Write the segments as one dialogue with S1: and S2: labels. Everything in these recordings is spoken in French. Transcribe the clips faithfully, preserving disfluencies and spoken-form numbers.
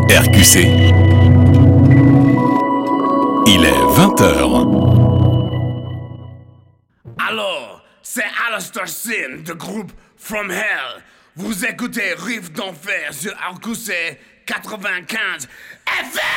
S1: R Q C, il est vingt heures.
S2: Alors, c'est Alastair Sin du groupe From Hell. Vous écoutez Riff d'Enfer sur R Q C quatre-vingt-quinze F M.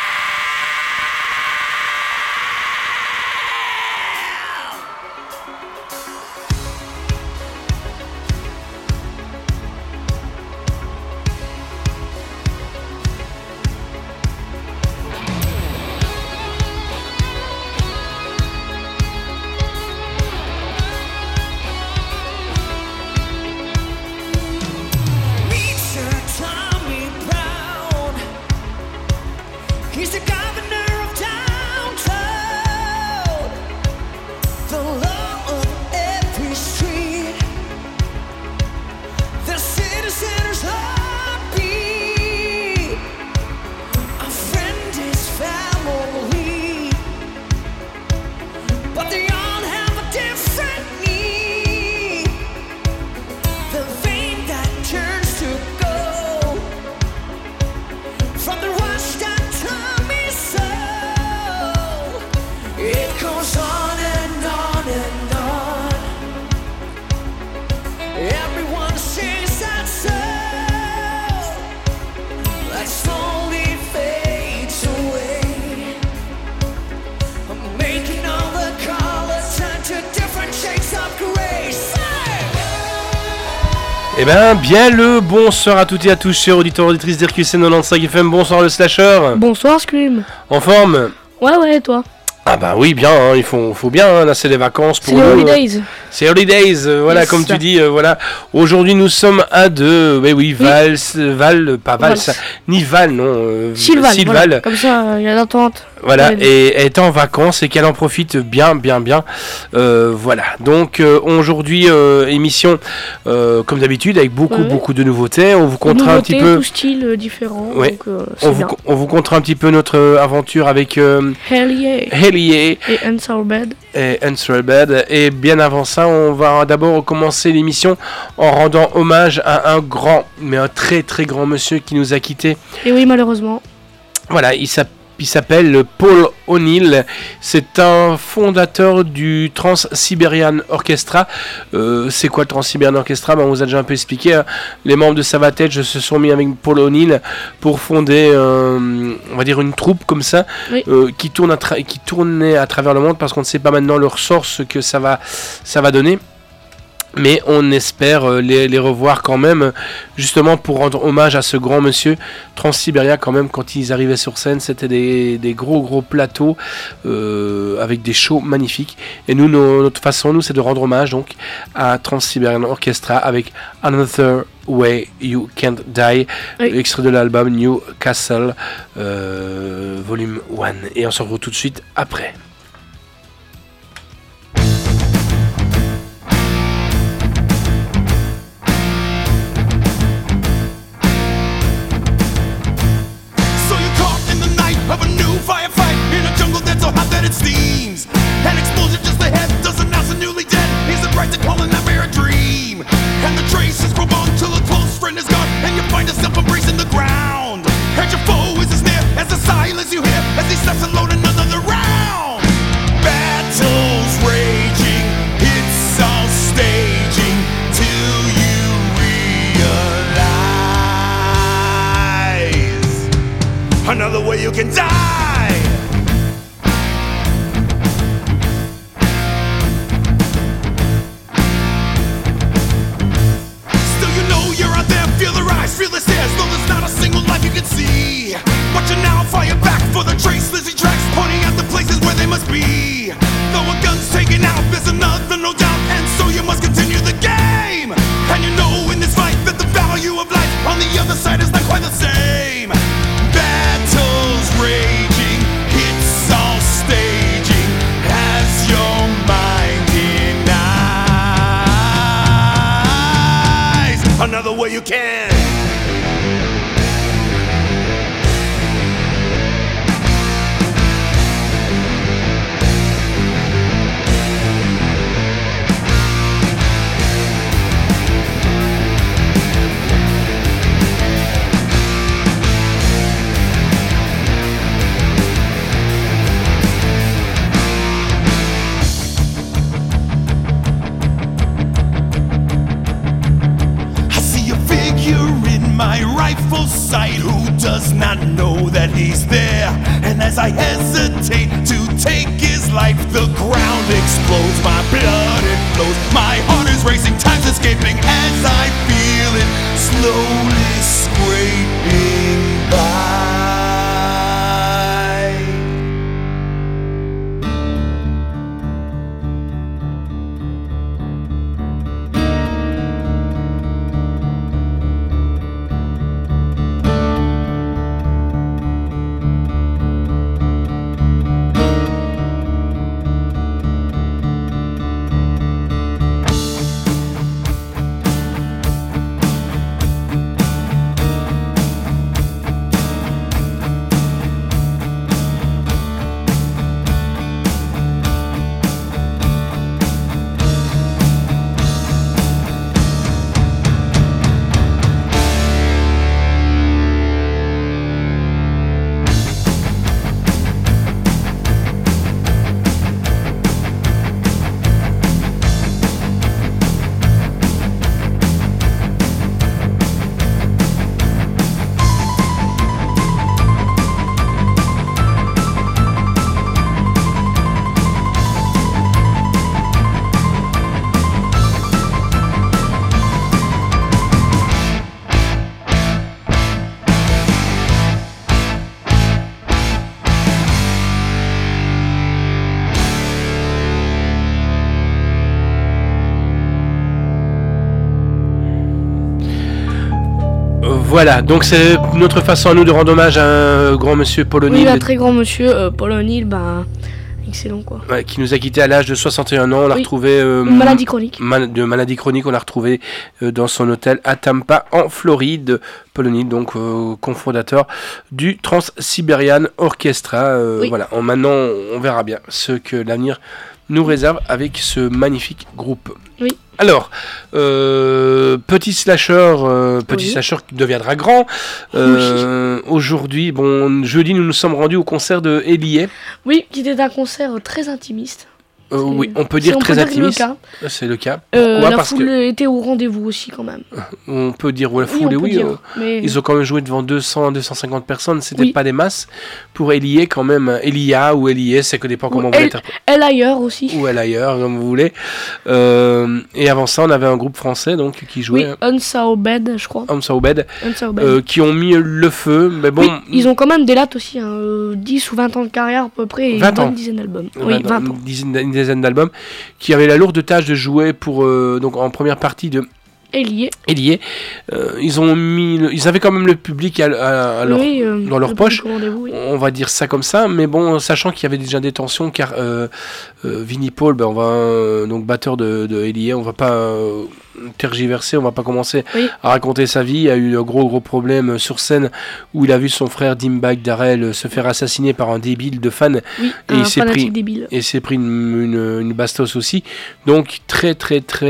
S3: Eh ben, bien le bonsoir à toutes et à tous, chers auditeurs et auditrices d'R Q C quatre-vingt-quinze F M. Bonsoir le Slasher.
S4: Bonsoir Scream.
S3: En forme?
S4: Ouais, ouais, et toi?
S3: Ah bah oui, bien, hein, il faut, faut bien, hein, là c'est les vacances pour
S4: nous.
S3: C'est
S4: les holidays.
S3: C'est holidays, euh, voilà, yes, comme ça. Tu dis, euh, voilà. Aujourd'hui nous sommes à deux, mais oui, Val, oui. Val, pas Val, ça, ni Val, non. Euh,
S4: Sylval,
S3: Sylval.
S4: Voilà. Comme ça, il y a l'attente.
S3: Voilà, et elle est en vacances et qu'elle en profite bien, bien, bien. Euh, voilà, donc euh, aujourd'hui, euh, émission euh, comme d'habitude, avec beaucoup, ouais. beaucoup de nouveautés. On vous comptera un petit peu.
S4: Tout style euh, différent.
S3: Ouais.
S4: Donc, euh,
S3: on, vous, on vous comptera un petit peu notre euh, aventure avec euh,
S4: Hell Yeah.
S3: Hell Yeah.
S4: Et Answer Bed.
S3: Et Answer Bed. Et bien avant ça, on va d'abord commencer l'émission en rendant hommage à un grand, mais un très, très grand monsieur qui nous a quittés.
S4: Et oui, malheureusement.
S3: Voilà, il s'appelle. Il s'appelle Paul O'Neill, c'est un fondateur du Trans-Siberian Orchestra. Euh, c'est quoi le Trans-Siberian Orchestra? Ben, on vous a déjà un peu expliqué. Hein. Les membres de Savatage se sont mis avec Paul O'Neill pour fonder, euh, on va dire, une troupe comme ça, oui. euh, qui, tourne à tra- qui tournait à travers le monde parce qu'on ne sait pas maintenant leur sort, ce que ça va, ça va donner. Mais on espère les, les revoir quand même, justement pour rendre hommage à ce grand monsieur. Trans-Sibéria, quand même, quand ils arrivaient sur scène, c'était des, des gros gros plateaux euh, avec des shows magnifiques. Et nous, nos, notre façon, nous, c'est de rendre hommage donc à Trans-Siberian Orchestra avec Another Way You Can't Die, oui. Extrait de l'album New Castle, euh, volume un. Et on se retrouve tout de suite après.
S5: Of a new firefight in a jungle that's so hot that it steams. An explosion just ahead does announce a newly dead. He's the bright to call a nightmare a dream. And the traces grow on till a close friend is gone, and you find yourself embracing the ground. And your foe is as near as the silence you hear as he steps and load another round. Battles raging, it's all staging till you realize another way you can die. Still you know you're out there, feel the rise, feel the stairs, though there's not a single life you can see. But you now fire back for the traceless tracks, pointing out the places where they must be. Though a gun's taken out, there's another no doubt, and so you must continue the game. And you know in this fight that the value of life on the other side is not quite the same. Battles raging, it's all staging as your mind denies another way you can. my rightful sight. Who does not know that he's there? And as I hesitate to take his life, the ground explodes, my blood it flows, my heart is racing, time's escaping as I feel it slowly scraping by.
S3: Voilà, donc c'est notre façon à nous de rendre hommage à un grand monsieur Paul O'Neill.
S4: Oui, un très grand monsieur, euh, Paul O'Neill, ben, excellent quoi.
S3: Ouais, qui nous a quitté à l'âge de soixante et un ans. On l'a
S4: Oui.
S3: retrouvé euh,
S4: Une maladie chronique.
S3: mal- de maladie chronique. On l'a retrouvé euh, dans son hôtel à Tampa, en Floride. Paul O'Neill, donc euh, cofondateur du Trans-Siberian Orchestra. Euh,
S4: Oui.
S3: Voilà. En, maintenant, on verra bien ce que l'avenir nous réserve avec ce magnifique groupe.
S4: Oui.
S3: Alors, euh, petit slasher, euh, petit
S4: Oui.
S3: slasher qui deviendra grand. Euh, Aujourd'hui, bon, jeudi, nous nous sommes rendus au concert de Elie.
S4: Oui, qui était un concert euh, très intimiste.
S3: Euh,
S4: C'est-
S3: oui, on peut
S4: c'est-
S3: dire très
S4: que c'est le
S3: intimiste.
S4: cas.
S3: C'est le cas.
S4: Euh,
S3: Pourquoi
S4: la
S3: Parce
S4: foule
S3: que
S4: était au rendez-vous aussi quand même.
S3: on peut dire ouais, la
S4: Oui,
S3: foule,
S4: on peut
S3: oui.
S4: dire,
S3: euh,
S4: mais
S3: Ils ont quand même joué devant deux cents à deux cent cinquante personnes, c'était
S4: Oui.
S3: pas des masses. Pour Elie, quand même, Elia ou Elie, ça dépend
S4: Ou
S3: comment vous
S4: El-
S3: l'interprétez.
S4: elle ailleurs aussi.
S3: Ou elle ailleurs, comme vous voulez. Euh, et avant ça, on avait un groupe français donc qui
S4: Oui,
S3: jouait
S4: Unsaobed, je crois.
S3: Homme Saoubed,
S4: Unsaobed.
S3: euh, qui ont mis le feu. Mais bon,
S4: Oui, ils ont quand même des lattes aussi, hein, euh, dix ou vingt ans de carrière à peu près, et
S3: vingt
S4: une
S3: ans.
S4: bonne dizaine d'albums. Oui,
S3: vingt-
S4: vingt ans.
S3: Une dizaine, une dizaine d'albums, qui avaient la lourde tâche de jouer pour euh, donc en première partie de
S4: Et lié.
S3: Elie. Euh, ils ont mis, le- ils avaient quand même le public à, à- à leur,
S4: Oui, euh,
S3: dans leur
S4: le
S3: poche.
S4: public au rendez-vous, oui.
S3: On va dire ça comme ça, mais bon, sachant qu'il y avait déjà des tensions, car euh, euh, Vinnie Paul, ben, on va euh, donc batteur de, de Elie, on va pas euh, tergiverser, on va pas commencer
S4: Oui.
S3: à raconter sa vie. Il y a eu un gros gros problème sur scène où il a vu son frère Dimebag Darrell se faire assassiner par un débile de fan
S4: Oui,
S3: Et
S4: un
S3: il s'est
S4: fanatique
S3: pris-
S4: débile.
S3: et s'est pris une, une, une bastos aussi. Donc très très très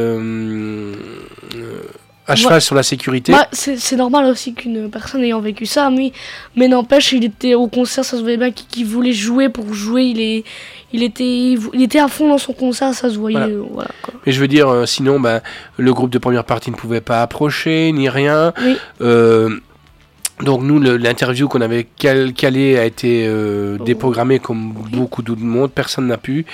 S3: euh, euh, à cheval
S4: Ouais.
S3: sur la sécurité.
S4: Bah, c'est c'est normal aussi qu'une personne ayant vécu ça, mais, mais n'empêche, il était au concert, ça se voyait bien qu'il qu'il voulait jouer pour jouer, il, est, il, était, il, vou- il était à fond dans son concert, ça se voyait.
S3: Voilà.
S4: euh, voilà, quoi.
S3: Mais je veux dire, euh, sinon, ben, le groupe de première partie ne pouvait pas approcher, ni rien.
S4: Oui.
S3: Euh, donc nous, le- l'interview qu'on avait cal- calée a été euh,
S4: Oh.
S3: déprogrammée comme beaucoup d'autres monde, personne n'a pu.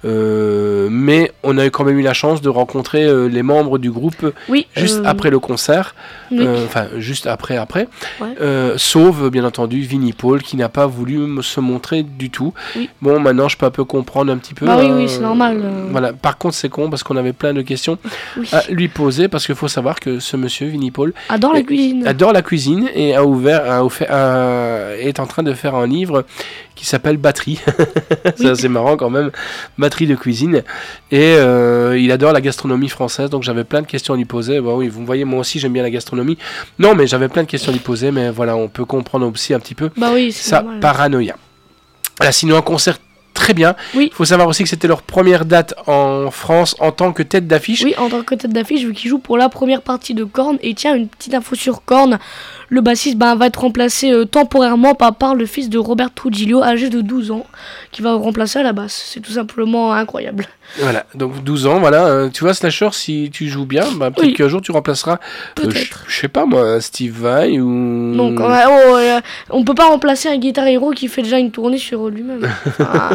S3: Euh, mais on a eu quand même eu la chance de rencontrer euh, les membres du groupe
S4: Oui,
S3: juste
S4: euh,
S3: après le concert.
S4: oui.
S3: Euh, Enfin, juste après, après.
S4: Ouais.
S3: Euh, sauf, bien entendu, Vinnie Paul qui n'a pas voulu me- se montrer du tout.
S4: Oui.
S3: Bon, maintenant, je peux un peu comprendre un petit peu.
S4: Bah oui,
S3: hein,
S4: oui, c'est normal, euh.
S3: Voilà. Par contre, c'est con parce qu'on avait plein de questions
S4: Oui.
S3: à lui poser parce qu'il faut savoir que ce monsieur, Vinnie Paul,
S4: Adore la
S3: et-
S4: cuisine.
S3: adore la cuisine et a ouvert, a offert- a- est en train de faire un livre qui s'appelle Batterie. C'est
S4: Oui.
S3: assez marrant quand même, Batterie de cuisine. Et euh, il adore la gastronomie française, donc j'avais plein de questions à lui poser. Bon, oui, vous me voyez, moi aussi j'aime bien la gastronomie. Non, mais j'avais plein de questions à lui poser, mais voilà, on peut comprendre aussi un petit peu
S4: Bah oui, c'est
S3: sa
S4: normal.
S3: paranoïa. Voilà, sinon un concert très bien.
S4: Oui.
S3: Il faut savoir aussi que c'était leur première date en France en tant que tête d'affiche.
S4: Oui, en tant que tête d'affiche, vu qu'il joue pour la première partie de Korn. Et tiens, une petite info sur Korn. Le bassiste ben, va être remplacé euh, temporairement par, par le fils de Robert Trujillo, âgé de douze ans, qui va remplacer à la basse. C'est tout simplement incroyable.
S3: Voilà, donc douze ans, voilà. Euh, tu vois, Slasher, si tu joues bien, bah, peut-être
S4: Oui.
S3: qu'un jour tu remplaceras, euh,
S4: Peut-être.
S3: je sais pas moi, Steve Vai ou...
S4: Donc, on, a- oh, euh, on peut pas remplacer un Guitar Hero qui fait déjà une tournée sur lui-même. Enfin,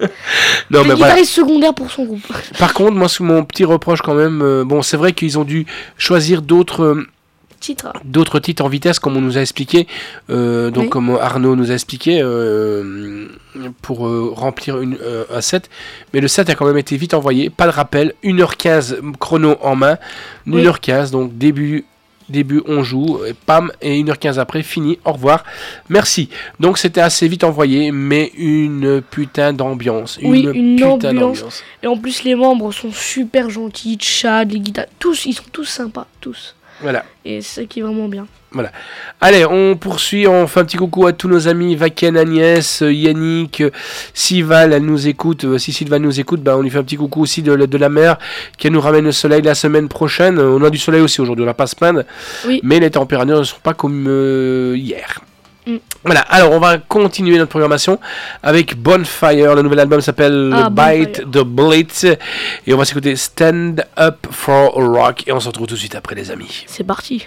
S3: non,
S4: le
S3: mais voilà.
S4: guitariste secondaire pour son groupe.
S3: Par contre, moi, sous mon petit reproche quand même, euh, bon, c'est vrai qu'ils ont dû choisir d'autres... euh,
S4: Titre.
S3: d'autres titres en vitesse comme on nous a expliqué, euh, donc
S4: Oui.
S3: comme Arnaud nous a expliqué, euh, pour euh, remplir une, euh, un set, mais le set a quand même été vite envoyé, pas de rappel, une heure quinze chrono en main, une
S4: Oui.
S3: heure quinze, donc début début on joue, et pam, et une heure quinze après, fini, au revoir, merci. Donc c'était assez vite envoyé, mais une putain d'ambiance, une,
S4: Oui, une
S3: putain
S4: ambiance.
S3: d'ambiance.
S4: Et en plus, les membres sont super gentils. Chad, les guitares, tous, ils sont tous sympas, tous.
S3: Voilà.
S4: Et c'est ça qui est vraiment bien.
S3: Allez, on poursuit, on fait un petit coucou à tous nos amis, Vaken, Agnès, euh, Yannick, euh, Sival, elle nous écoute, euh, si Sylvain nous écoute, bah, on lui fait un petit coucou aussi de, de la mer, qui nous ramène le soleil la semaine prochaine. Euh, On a du soleil aussi aujourd'hui, on n'a pas se plaindre,
S4: Oui.
S3: mais les températures ne sont pas comme euh, hier.
S4: Mm.
S3: Voilà, alors on va continuer notre programmation avec Bonfire, le nouvel album s'appelle
S4: Ah,
S3: Bite the Blitz, et on va s'écouter Stand Up for Rock, et on se retrouve tout de suite après les amis.
S4: C'est parti.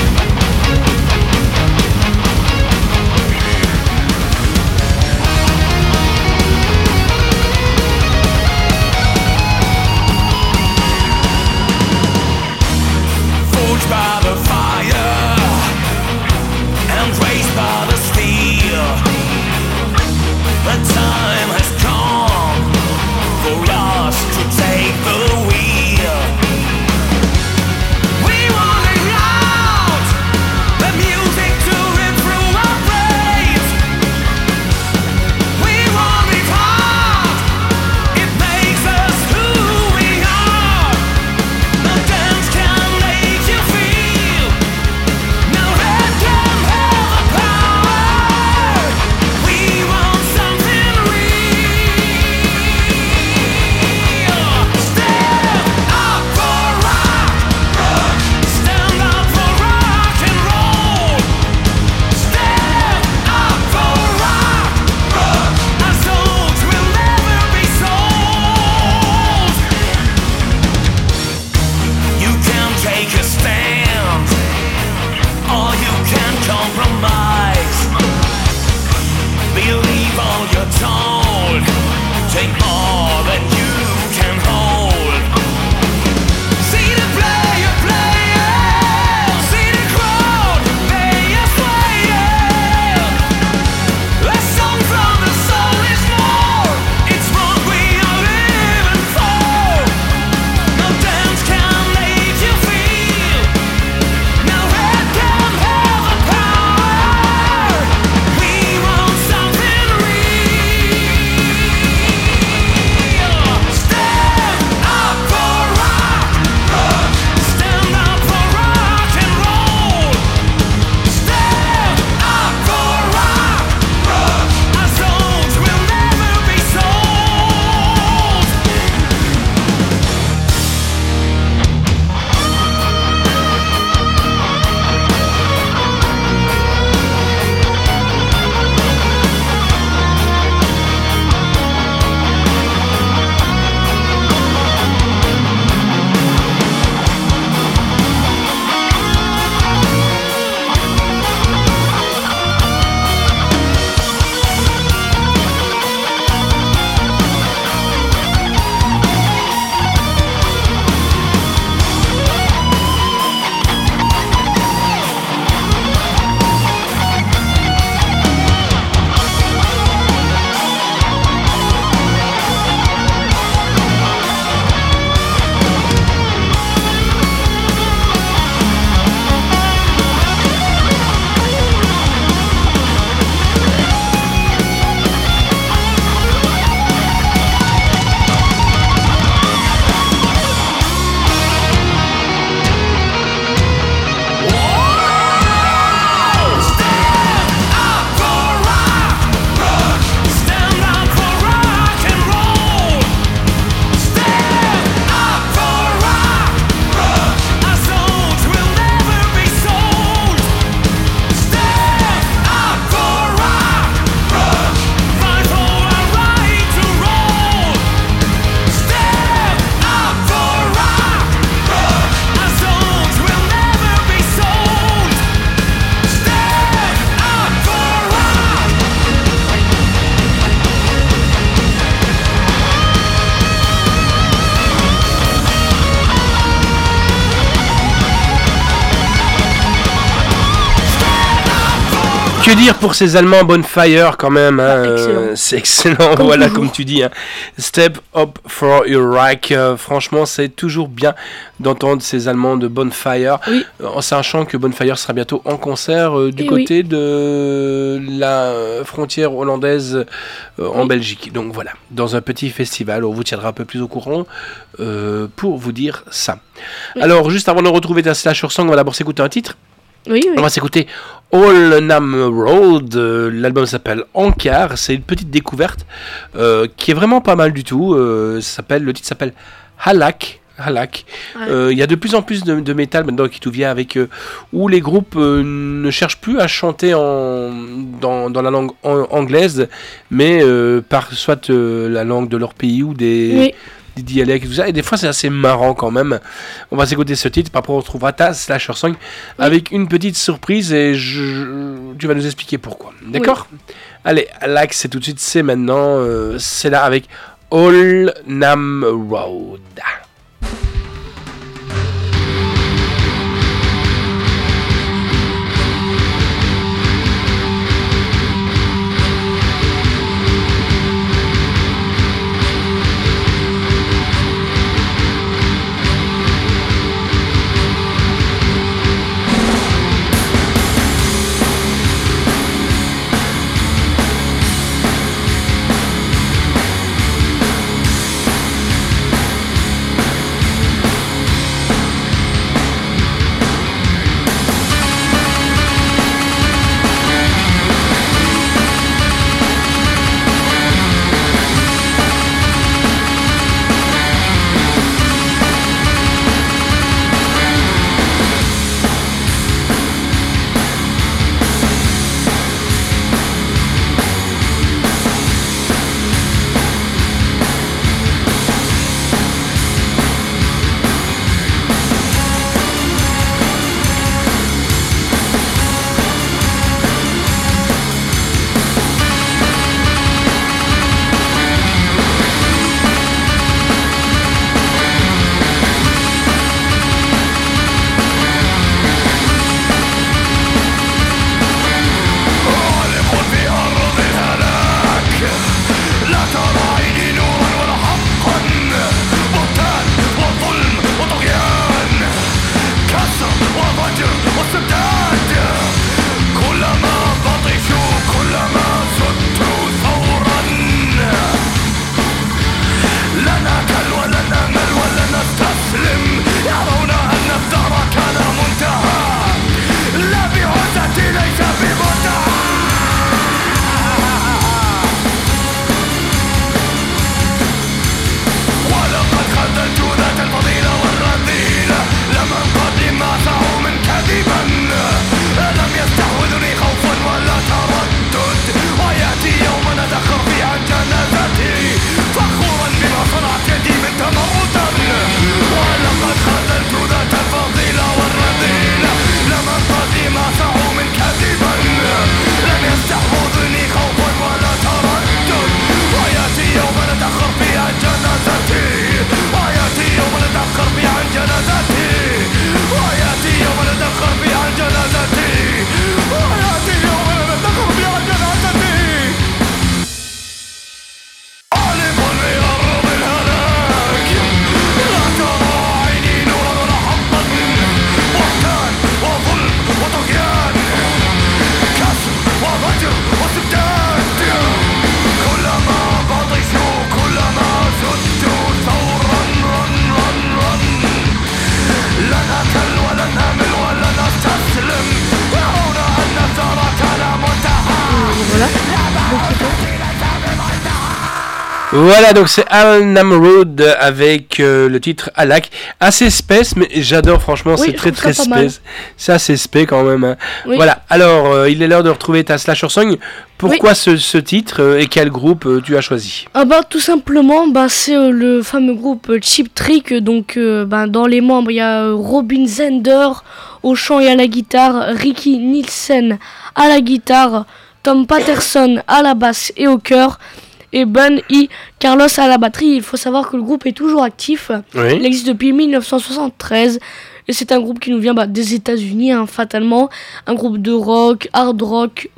S5: Stand
S3: que dire pour ces Allemands Bonfire quand même, hein,
S4: Ah, excellent.
S3: euh, c'est excellent,
S4: Comme
S3: voilà,
S4: toujours.
S3: comme tu dis. Hein. Step up for your right. Euh, franchement, c'est toujours bien d'entendre ces Allemands de Bonfire,
S4: Oui.
S3: euh, en sachant que Bonfire sera bientôt en concert euh, du
S4: Eh
S3: côté de la frontière hollandaise euh, en
S4: Oui.
S3: Belgique. Donc voilà, dans un petit festival, on vous tiendra un peu plus au courant euh, pour vous dire ça.
S4: Oui.
S3: Alors, juste avant de retrouver ta Slasher Song, on va d'abord s'écouter un titre.
S4: Oui, oui.
S3: On va s'écouter All Nam Road. Euh, l'album s'appelle Ankar. C'est une petite découverte euh, qui est vraiment pas mal du tout. Euh, ça s'appelle, le titre s'appelle Halak. Halak.
S4: Ouais.
S3: Euh, Il y a de plus en plus de, de métal maintenant qui tout vient avec euh, où les groupes euh, ne cherchent plus à chanter en, dans, dans la langue an- anglaise, mais euh, par soit euh, la langue de leur pays ou des,
S4: Oui.
S3: des dialectes et tout ça. Et des fois, c'est assez marrant quand même. On va s'écouter ce titre. Après, on retrouvera ta Slasher Song avec une petite surprise et je, tu vas nous expliquer pourquoi. D'accord ? Allez, Halak, c'est tout de suite, c'est maintenant. Euh, c'est là avec All Nam Road. Voilà, donc c'est Al Namrood avec euh, le titre Halak. Assez space, mais j'adore, franchement,
S4: Oui,
S3: c'est
S4: je
S3: très
S4: trouve ça
S3: très
S4: pas mal.
S3: space. C'est assez space quand même. Hein.
S4: Oui.
S3: Voilà, alors euh, il est l'heure de retrouver ta Slasher Song. Pourquoi ce, ce titre euh, et quel groupe euh, tu as choisi?
S4: Ah bah tout simplement bah, c'est euh, le fameux groupe euh, Cheap Trick. Donc euh, bah, dans les membres il y a euh, Robin Zender au chant et à la guitare, Ricky Nielsen à la guitare, Tom Patterson à la basse et au chœur et Ben E. Carlos à la batterie. Il faut savoir que le groupe est toujours actif. Il
S3: Oui.
S4: existe depuis mille neuf cent soixante-treize et c'est un groupe qui nous vient bah, des États-Unis, hein, fatalement. Un groupe de rock, hard rock,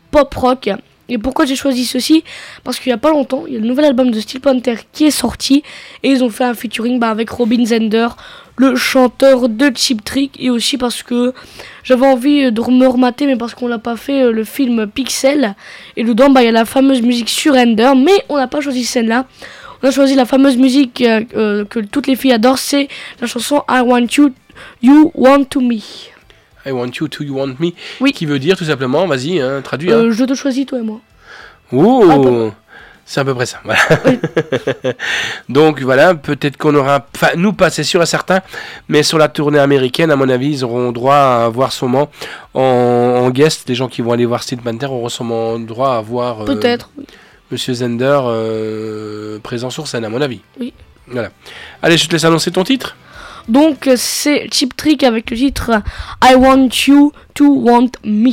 S4: pop rock. Et pourquoi j'ai choisi ceci? Parce qu'il y a pas longtemps, il y a le nouvel album de Steel Panther qui est sorti et ils ont fait un featuring bah, avec Robin Zender, le chanteur de Cheap Trick, et aussi parce que j'avais envie de me remater, mais parce qu'on l'a pas fait, le film Pixel, et dedans bah, il y a la fameuse musique Surrender, mais on n'a pas choisi cette scène-là. On a choisi la fameuse musique euh, euh, que toutes les filles adorent, c'est la chanson I Want You, You Want To Me.
S3: I want you to you want me.
S4: Oui.
S3: Qui veut dire tout simplement, vas-y, hein, traduis.
S4: Euh,
S3: hein.
S4: je te choisis, toi et moi.
S3: Ouh,
S4: Ah, bon.
S3: c'est à peu près ça. Voilà.
S4: Oui.
S3: Donc voilà, peut-être qu'on aura, enfin nous pas, c'est sûr et certain, mais sur la tournée américaine, à mon avis, ils auront droit à voir sûrement en, en guest, les gens qui vont aller voir Steel Panther auront sûrement droit à voir. Euh,
S4: Peut-être.
S3: Monsieur Zender euh, présent sur scène, à mon avis.
S4: Oui.
S3: Voilà. Allez, je te laisse annoncer ton titre.
S4: Donc c'est Cheap Trick avec le titre I Want You To Want Me.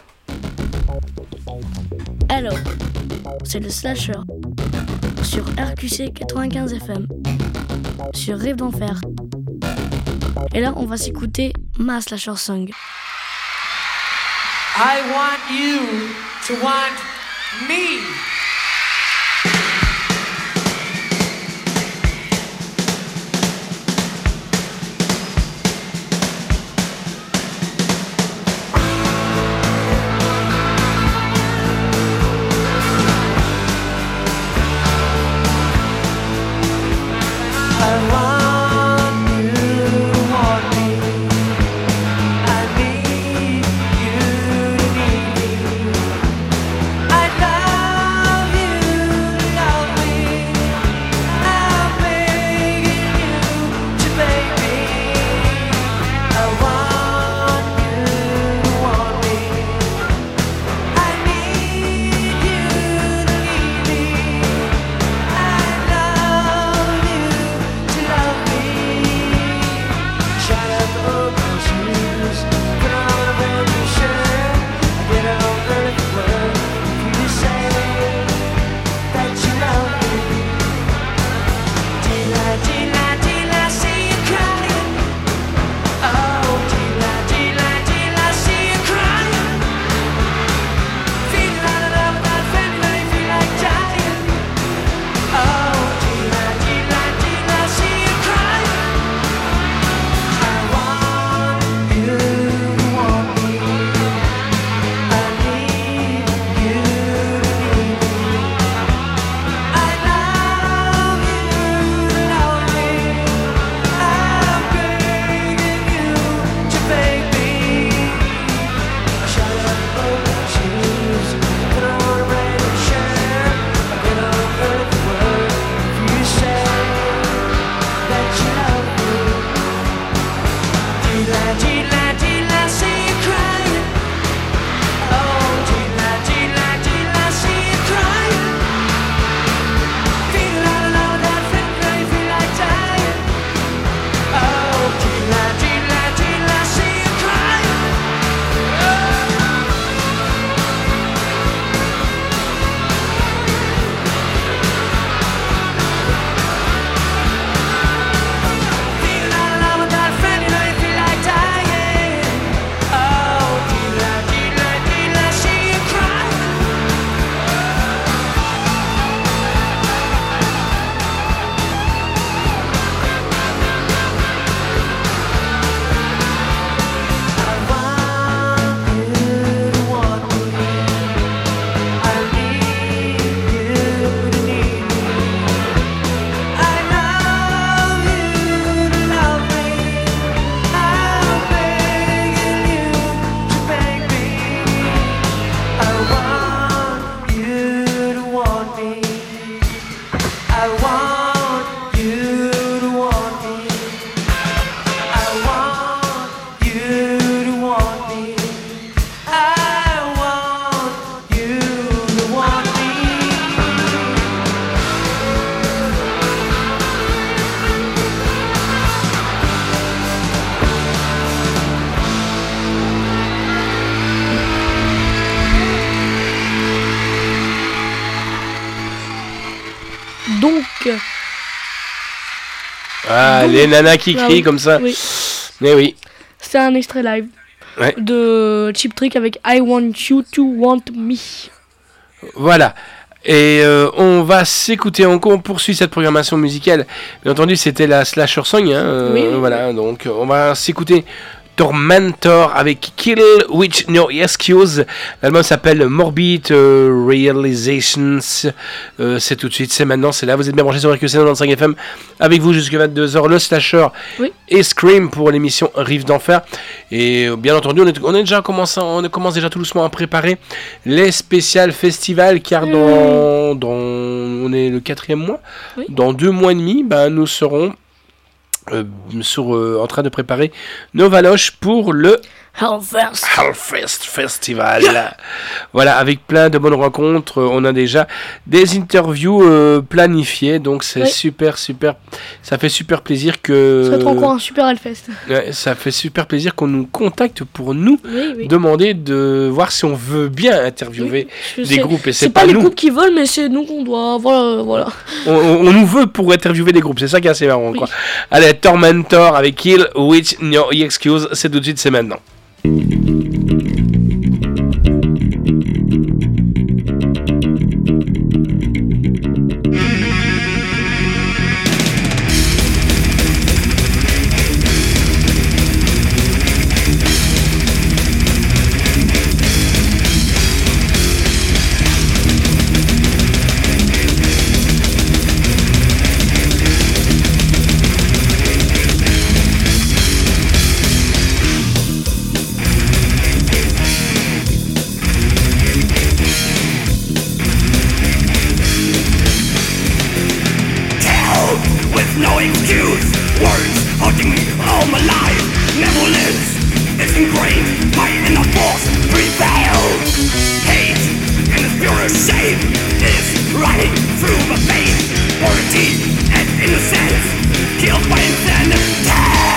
S4: Alors, c'est le Slasher sur R Q C quatre-vingt-quinze F M, sur Rêve d'Enfer. Et là, on va s'écouter ma Slasher Song.
S6: I want you to want me.
S4: Donc,
S3: Ah,
S4: Donc-
S3: les nanas qui
S4: Ah
S3: crient
S4: oui,
S3: comme ça.
S4: oui.
S3: Mais oui.
S4: C'est un extrait live.
S3: Ouais.
S4: de Cheap Trick avec I Want You to Want Me.
S3: Voilà. Et euh, on va s'écouter encore, on poursuit cette programmation musicale. Bien entendu, c'était la Slasher Song. Hein, euh,
S4: Oui, oui,
S3: voilà, donc on va s'écouter Tormentor avec Kill With No Excuse. L'album s'appelle Morbid euh, Realizations. Euh, c'est tout de suite, c'est maintenant, c'est là. Vous êtes bien branchés sur R Q C quatre-vingt-quinze F M. Avec vous jusqu'à vingt-deux heures, le Slasher
S4: Oui.
S3: et Scream pour l'émission Rive d'Enfer. Et euh, bien entendu, on est, on est déjà commencé, on commence déjà tout doucement à préparer les spéciales festivals, car dans, dans on est le quatrième mois.
S4: Oui.
S3: Dans deux mois et demi, ben, nous serons Euh, sur, euh, en train de préparer nos valoches pour le
S4: Hellfest.
S3: Hellfest Festival. Voilà, avec plein de bonnes rencontres. On a déjà des interviews euh, planifiées, donc c'est
S4: Oui.
S3: super, super. Ça fait super plaisir que.
S4: Ça va être encore un super Hellfest.
S3: Ouais, ça fait super plaisir qu'on nous contacte pour nous
S4: Oui, oui.
S3: demander de voir si on veut bien interviewer
S4: Je
S3: des
S4: sais.
S3: groupes. Et c'est,
S4: C'est pas,
S3: pas
S4: les
S3: nous.
S4: groupes qui veulent, mais c'est nous qu'on doit. Voilà, voilà.
S3: On, on- on nous veut pour interviewer des groupes, c'est ça qui est assez marrant,
S4: Oui.
S3: quoi. Allez, Tormentor avec Kill With No Excuse, c'est tout de suite, c'est maintenant.
S5: With no excuse, words haunting me all my life. Never lives, it's ingrained. My inner force prevails. Hate and the pure shame is running through my veins. Purity and innocence, killed by insanity.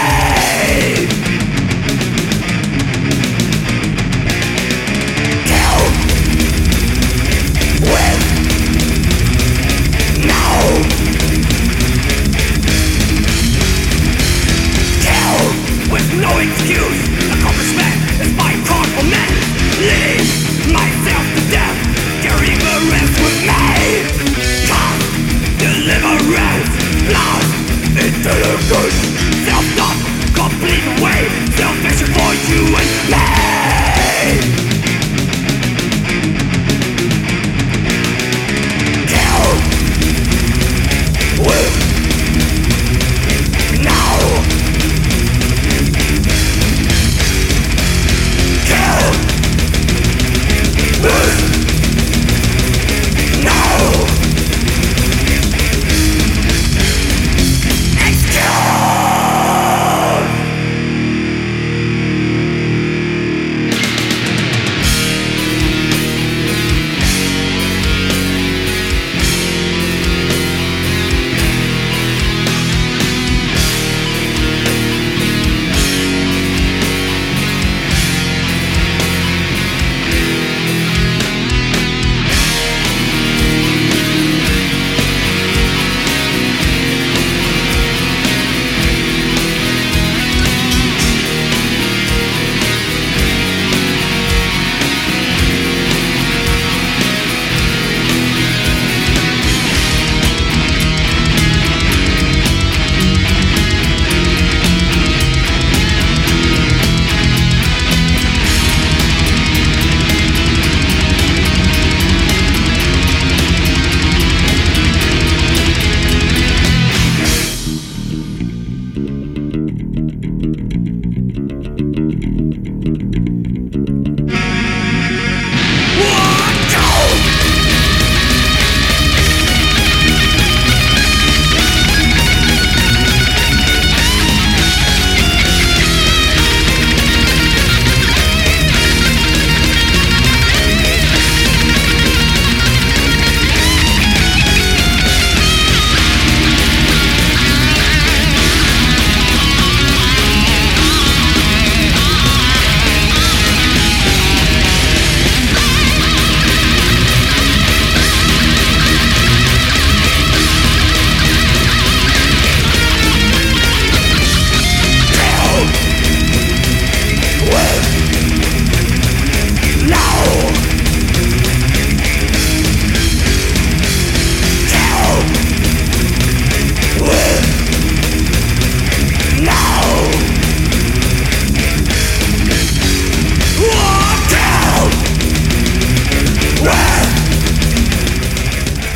S5: Kill with no. With no excuse, accomplishment is my compliment. Leading myself to death, carrying the rest with me. Come, deliverance, blood into the good. Self-love, complete way.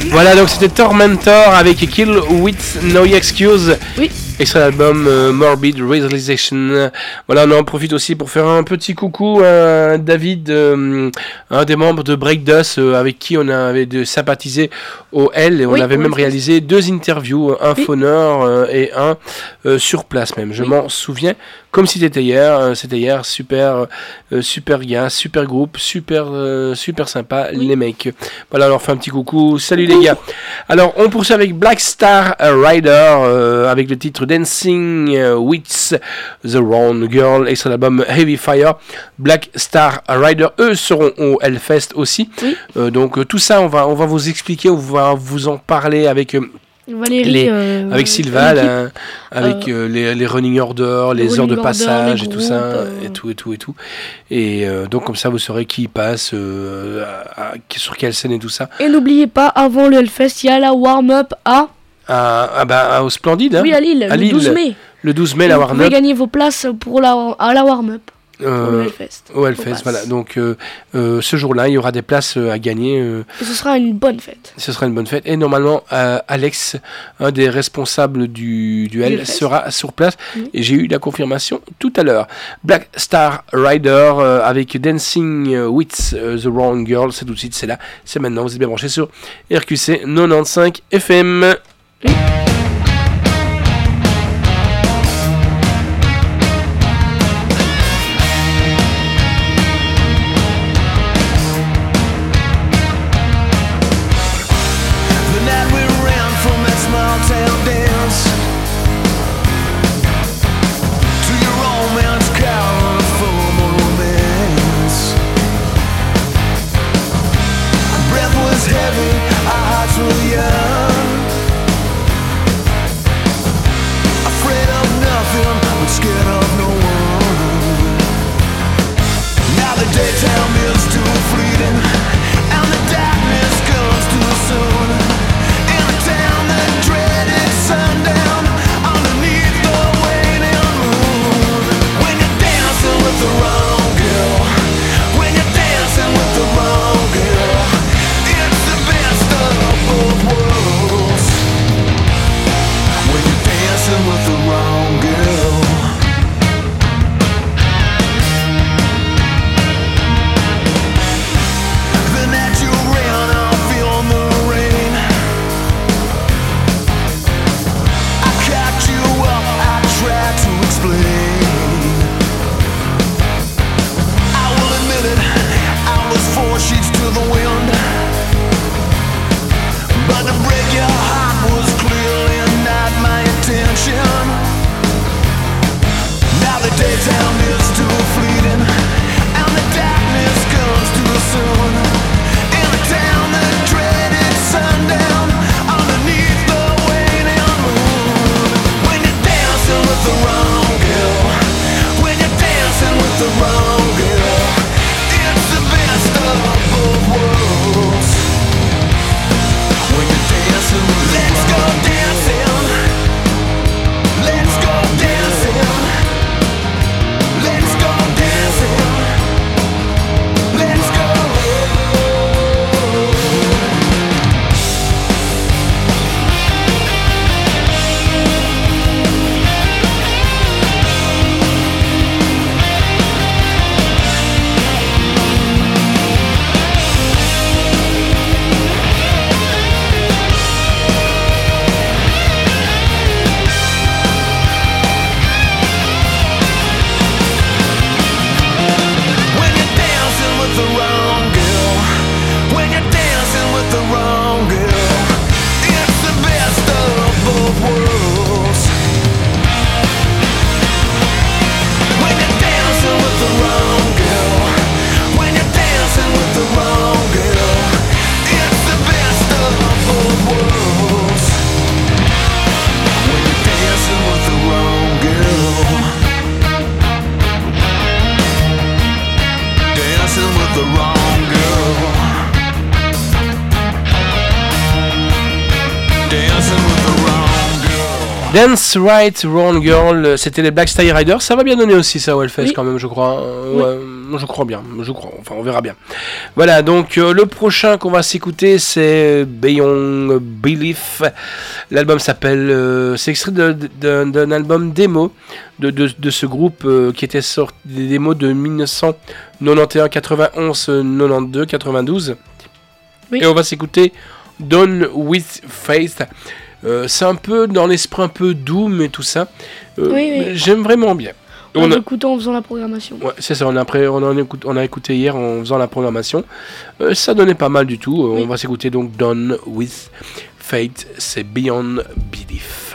S3: Voilà, donc c'était Tormentor avec Kill With No Excuse.
S4: Oui.
S3: Extrait d'album euh, Morbid Realization. Voilà, on en profite aussi pour faire un petit coucou à David, euh, un des membres de Breakdust, euh, avec qui on avait de sympathisé au L, et on
S4: Oui,
S3: avait
S4: oui,
S3: même
S4: oui.
S3: réalisé deux interviews, un
S4: Oui.
S3: phoneur euh, et un euh, sur place même. Je
S4: Oui.
S3: m'en souviens comme si c'était hier. euh, C'était hier, super, euh, super gars, super groupe, super, euh, super sympa,
S4: Oui.
S3: les mecs. Voilà, on leur fait un petit coucou. Salut les gars. Alors, on poursuit avec Black Star Rider euh, avec le titre Dancing with the Round Girl, extrait l'album Heavy Fire. Black Star Rider, eux seront au Hellfest aussi.
S4: Oui.
S3: Euh, donc euh, tout ça, on va, on va vous expliquer, on va vous en parler avec euh,
S4: Valérie.
S3: les,
S4: euh,
S3: avec Sylvain,
S4: l'équipe.
S3: là, avec euh, les, les running orders, les,
S4: les
S3: heures de
S4: running orders,
S3: passage
S4: les
S3: et tout ça,
S4: groupes, euh.
S3: et tout et tout et tout. Et euh, donc comme ça, vous saurez qui passe, euh, à- à- sur quelle scène et tout ça.
S4: Et n'oubliez pas, avant le Hellfest, il y a la warm-up à,
S3: À, ah bah, au Splendide, hein,
S4: oui, à Lille,
S3: à
S4: le
S3: Lille,
S4: douze mai.
S3: le douze mai,
S4: Et
S3: la
S4: vous pouvez
S3: warm-up.
S4: gagner vos places pour la, à la warm-up. Pour le
S3: Euh,
S4: Hellfest.
S3: au
S4: Vos
S3: Hellfest,
S4: places.
S3: voilà. Donc euh, euh, ce jour-là, il y aura des places euh, à gagner. euh,
S4: Et ce sera une bonne fête.
S3: Ce sera une bonne fête. Et normalement, euh, Alex, un des responsables du duel,
S4: Du Hellfest.
S3: sera sur place.
S4: Oui.
S3: Et j'ai eu la confirmation tout à l'heure. Black Star Rider euh, avec Dancing with euh, the Wrong Girl. C'est tout de suite, c'est là, c'est maintenant. Vous êtes bien branchés sur R Q C quatre-vingt-quinze F M.
S5: The night we ran from that small town dance to your romance collar from a romance. Breath was heavy, our hearts were young, afraid of nothing but scared of no one. Now the daytime is too fleeting and the darkness comes too soon. In a town that dreaded sundown, underneath the waning moon. When you're dancing with the wrong girl, when you're dancing with the wrong girl, it's the best of both worlds.
S3: Dance Right Wrong Girl, c'était les Black Sky Riders. Ça va bien donner aussi ça au Hellfest oui. quand même, je crois. Oui. Ouais, je crois bien, je crois. Enfin, on verra bien. Voilà, donc euh, le prochain qu'on va s'écouter, c'est Beyond Belief. L'album s'appelle, euh, c'est extrait de, de, d'un album démo de, de, de ce groupe euh, qui était sorti des démos de dix-neuf cent quatre-vingt-onze, quatre-vingt-onze, quatre-vingt-douze, quatre-vingt-douze. Oui. Et on va s'écouter Done With Faith. Euh, c'est un peu dans l'esprit un peu doom et tout ça. Euh, oui, oui. J'aime vraiment bien.
S4: On, on a écouté en faisant la programmation.
S3: Ouais, c'est ça. On a, après, on, a écouté, on a écouté hier en faisant la programmation. Euh, ça donnait pas mal du tout. Euh, oui. On va s'écouter donc Done With Fate. C'est Beyond Belief.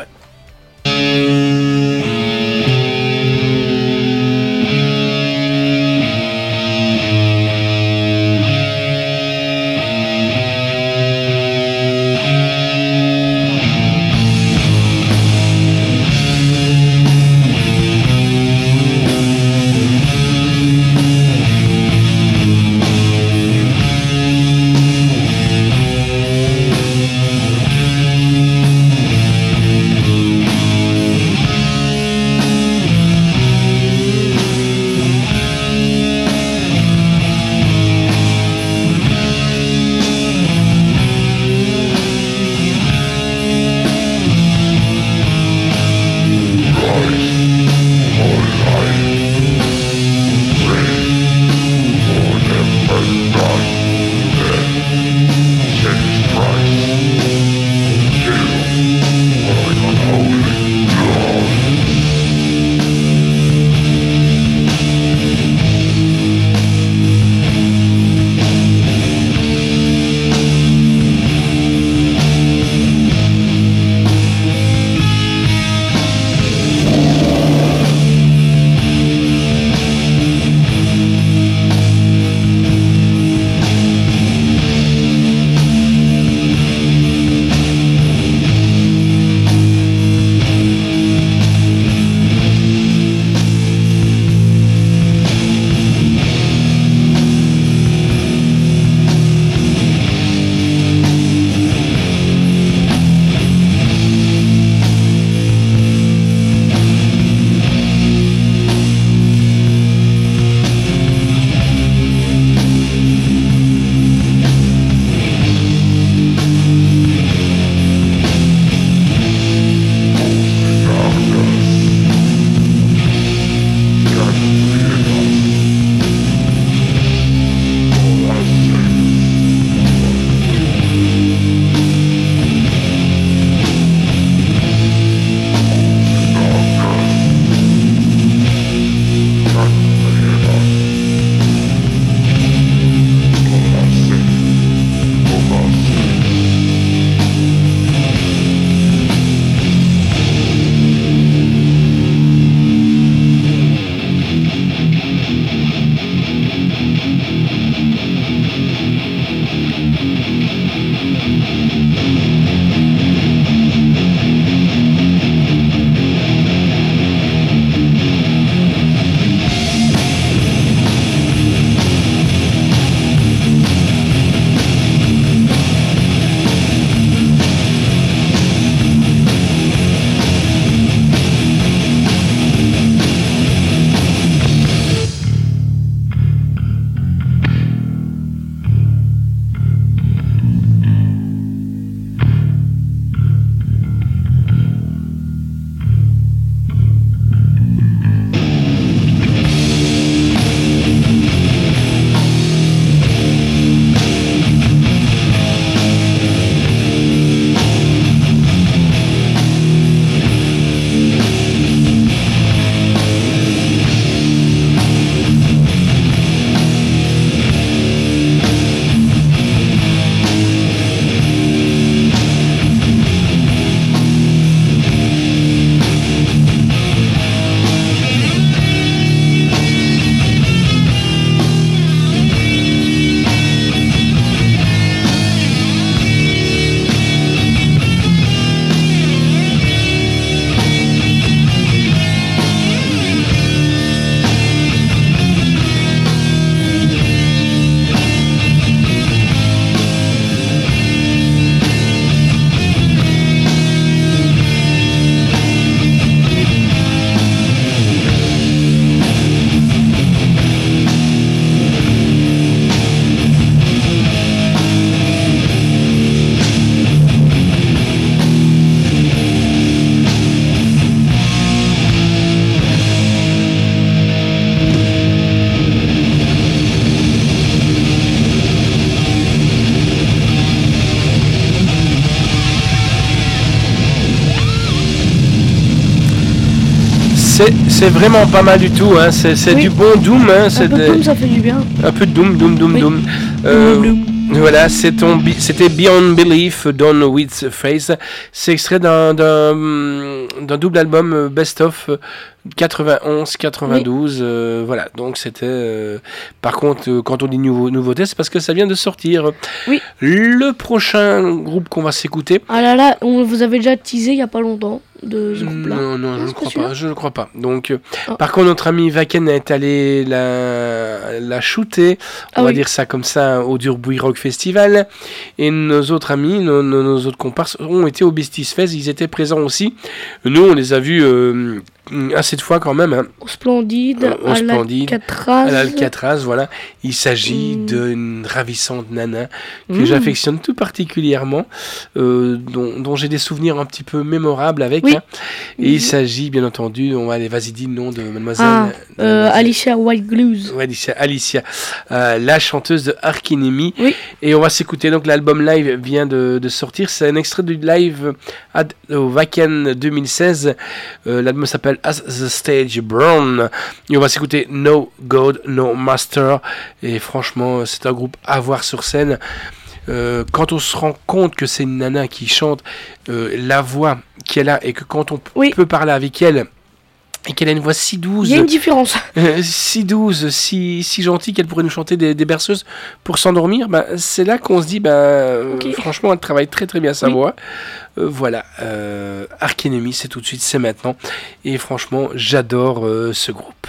S3: C'est, c'est vraiment pas mal du tout, hein. c'est, c'est
S4: Oui.
S3: du bon Doom. Hein.
S4: Un
S3: C'est
S4: peu de
S3: de-
S4: Doom, ça fait du bien.
S3: un peu de Doom, Doom, Doom,
S4: Oui.
S3: Doom. Euh,
S4: Doom, Doom.
S3: Voilà, c'est ton bi- c'était Beyond Belief, Done with Face. C'est extrait d'un, d'un, d'un double album euh, Best of euh, quatre-vingt-onze quatre-vingt-douze. euh, voilà, donc c'était. euh, par contre, euh, quand on dit nouveau, nouveauté, c'est parce que ça vient de sortir.
S4: Oui.
S3: Le prochain groupe qu'on va s'écouter.
S4: Ah là là, on vous avait déjà teasé il y a pas longtemps de ce groupe-là.
S3: Non, non, je ne
S4: c'est
S3: crois
S4: celui-là
S3: pas. Je ne crois pas. Donc, euh,
S4: Oh.
S3: par contre, notre ami Wacken est allé la, la shooter, on
S4: Ah
S3: va
S4: oui.
S3: dire ça comme ça, au Durbuy Rock Festival. Et nos autres amis, nos, nos- nos autres comparses ont été au Besties Fest. Ils étaient présents aussi. Nous, on les a vus euh, assez de fois quand même. Hein.
S4: Au Splendide,
S3: Euh, au
S4: à
S3: Splendide,
S4: l'Alcatraz.
S3: À l'Alcatraz, voilà. Il s'agit
S4: Mm.
S3: d'une ravissante nana que
S4: Mm.
S3: j'affectionne tout particulièrement, euh, dont, dont j'ai des souvenirs un petit peu mémorables avec.
S4: Oui.
S3: Hein. Et il s'agit, bien entendu, on va aller, vas-y, dis le nom de mademoiselle.
S4: Ah,
S3: de
S4: euh,
S3: mademoiselle-
S4: Alicia White Glues.
S3: Ouais, Alicia, Alicia euh, la chanteuse de Arch Enemy.
S4: Oui.
S3: Et on va s'écouter, donc l'album live vient de, de sortir. C'est un extrait du live à, au Wacken deux mille seize. Euh, l'album s'appelle As the Stage Burn. Et on va s'écouter No God, No Master. Et franchement, c'est un groupe à voir sur scène. Euh, quand on se rend compte que c'est une nana qui chante, euh, la voix qu'elle a, et que quand on p-
S4: Oui.
S3: peut parler avec elle, et qu'elle a une voix si douce,
S4: Il y a une différence.
S3: euh, si douce, si, si gentille qu'elle pourrait nous chanter des, des berceuses pour s'endormir, bah, c'est là qu'on se dit, bah, euh,
S4: Ok.
S3: franchement, elle travaille très très bien sa
S4: Oui.
S3: voix. Euh, voilà, euh, Arch Enemy, c'est tout de suite, c'est maintenant. Et franchement, j'adore euh, ce groupe.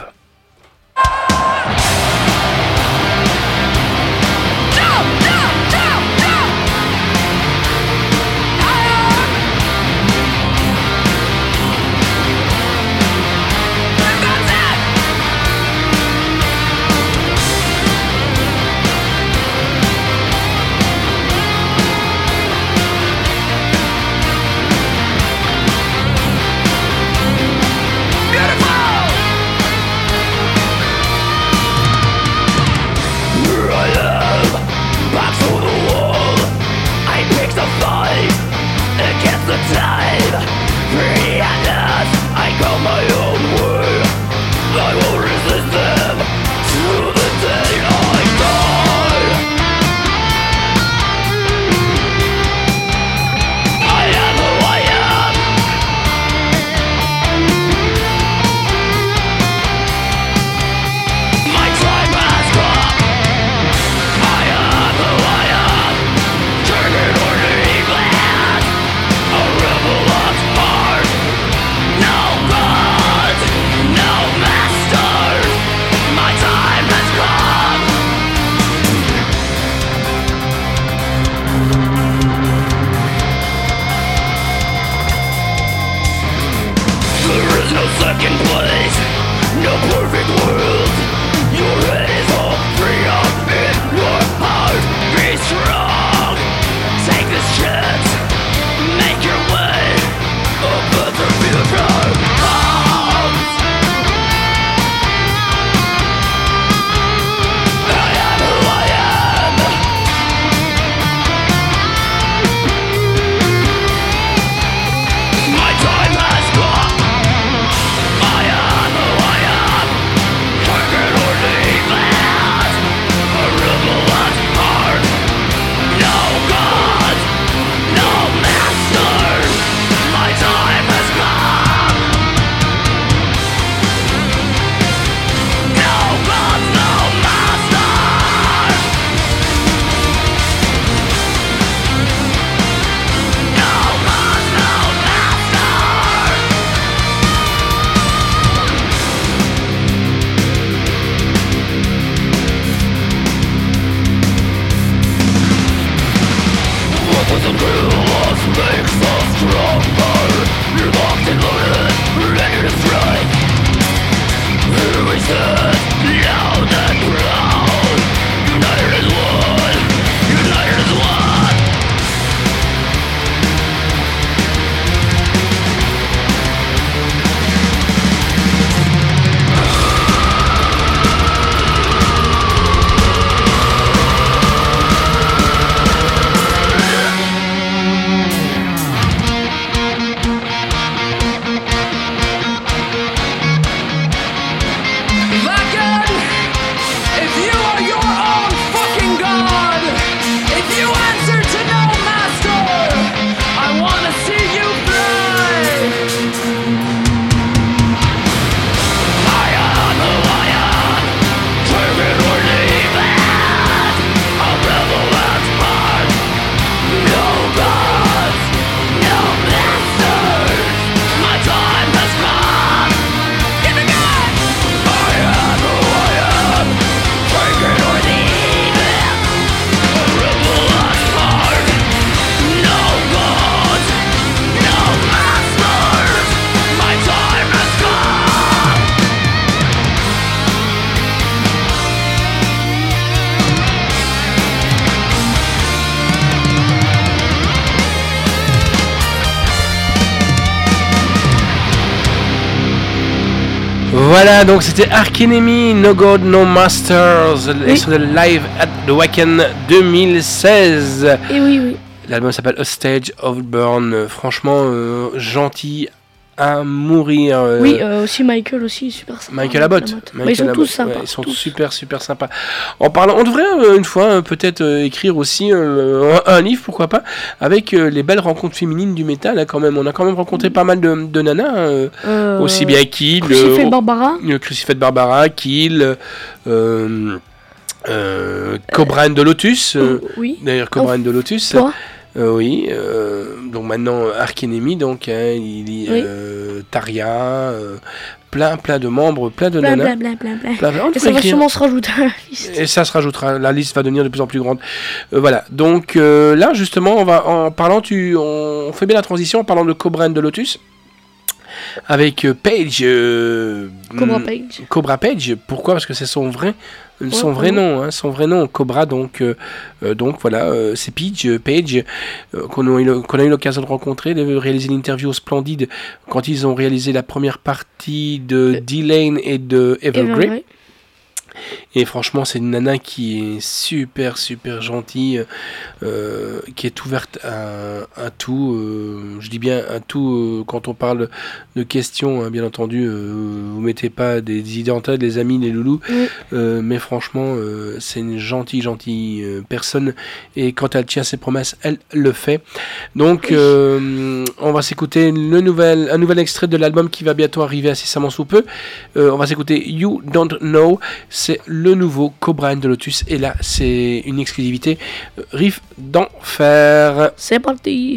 S3: Voilà, donc c'était Arch Enemy, No God, No Masters,
S4: Oui.
S3: sur le live at the Wacken deux mille seize.
S4: Et oui, oui.
S3: L'album s'appelle A Stage of Burn. Euh, franchement, euh, gentil à mourir. euh,
S4: Oui, euh, aussi Michael aussi, super sympa.
S3: Michael Abbott.
S4: Bah,
S3: Michael
S4: ils sont
S3: Abbott,
S4: tous sympas.
S3: ouais, ils sont
S4: tous.
S3: super, super sympas. En parlant, on devrait euh, une fois euh, peut-être euh, écrire aussi euh, un, un livre, pourquoi pas, avec euh, les belles rencontres féminines du métal. Hein, quand même, on a quand même rencontré pas mal de, de nanas, euh,
S4: Euh,
S3: aussi bien Kill,
S4: Crucifix
S3: euh,
S4: Barbara.
S3: euh, Crucifix Barbara, Kill, euh, euh, Cobra and the Lotus. euh,
S4: Euh, oui.
S3: D'ailleurs, Cobra and the Lotus.
S4: Toi
S3: Euh, oui, euh, donc maintenant Arch Enemy, donc hein, il y a
S4: Oui.
S3: euh, Taria, euh, plein plein de membres, plein de
S4: Bla
S3: nanas.
S4: bla bla bla bla.
S3: Plein- on
S4: Et
S3: devrait
S4: ça va
S3: écrire.
S4: sûrement se rajouter à la liste.
S3: Et ça se rajoutera, la liste va devenir de plus en plus grande. Euh, voilà, donc euh, là justement, on va en parlant, tu, on fait bien la transition en parlant de Cobra and the Lotus avec euh, Page. euh,
S4: Cobra
S3: hmm,
S4: Page.
S3: Cobra Page. Pourquoi? Parce que c'est son vrai, son
S4: Ouais,
S3: vrai
S4: ouais.
S3: nom, hein, son vrai nom, Cobra. Donc, euh, euh, donc voilà, euh, c'est Page, euh, Page euh, qu'on a eu, le- qu'on a eu l'occasion de rencontrer, de réaliser une interview splendide quand ils ont réalisé la première partie de
S4: Euh,
S3: D-Lane et de
S4: Et
S3: Evergrey.
S4: ouais.
S3: Et franchement, c'est une nana qui est super, super gentille, euh, qui est ouverte à, à tout. euh, je dis bien à tout euh, quand on parle de questions, hein, bien entendu. Euh, vous mettez pas des idées en tête, les amis, les loulous.
S4: Oui.
S3: Euh, mais franchement, euh, c'est une gentille, gentille euh, personne. Et quand elle tient ses promesses, elle le fait. Donc,
S4: Oui.
S3: euh, on va s'écouter le nouvel, un nouvel extrait de l'album qui va bientôt arriver incessamment sous peu. Euh, on va s'écouter You Don't Know. C'est le nouveau Cobra and the Lotus. Et là, c'est une exclusivité. euh, Riff d'enfer.
S4: C'est parti.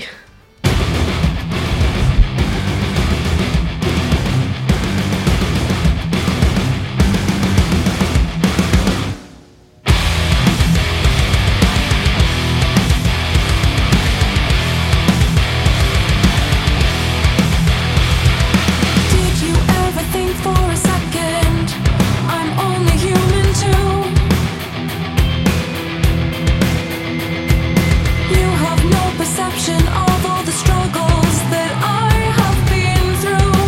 S7: Did you ever think for a second I'm only human too? You have no perception of all the struggles that I have been through.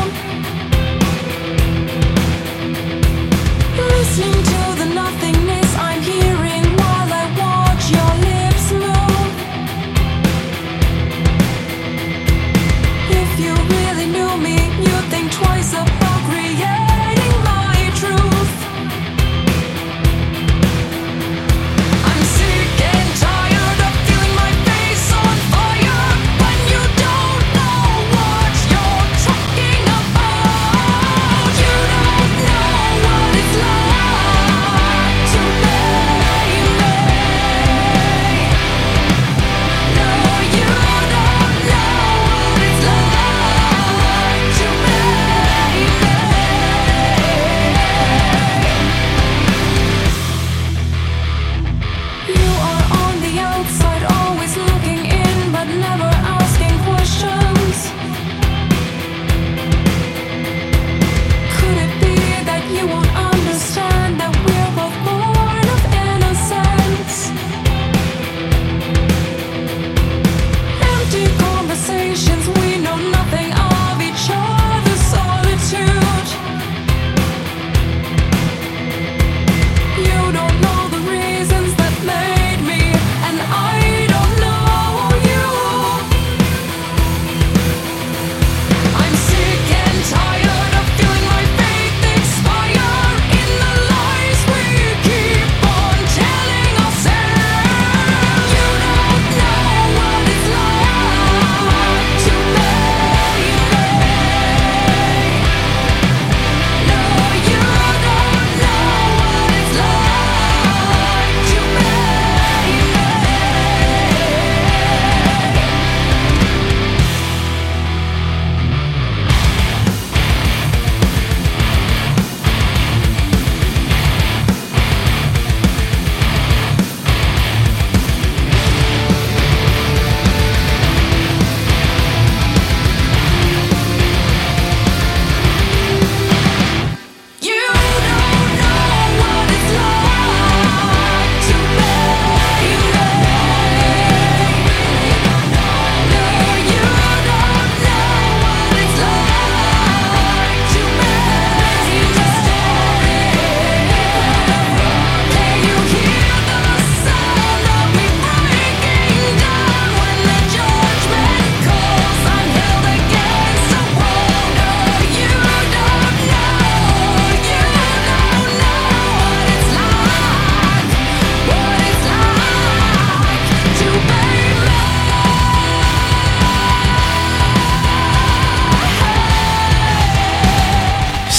S7: Listening to the nothingness I'm hearing while I watch your lips move. If you really knew me, you'd think twice about creating my truth. I'm sick and tired of feeling my face on fire.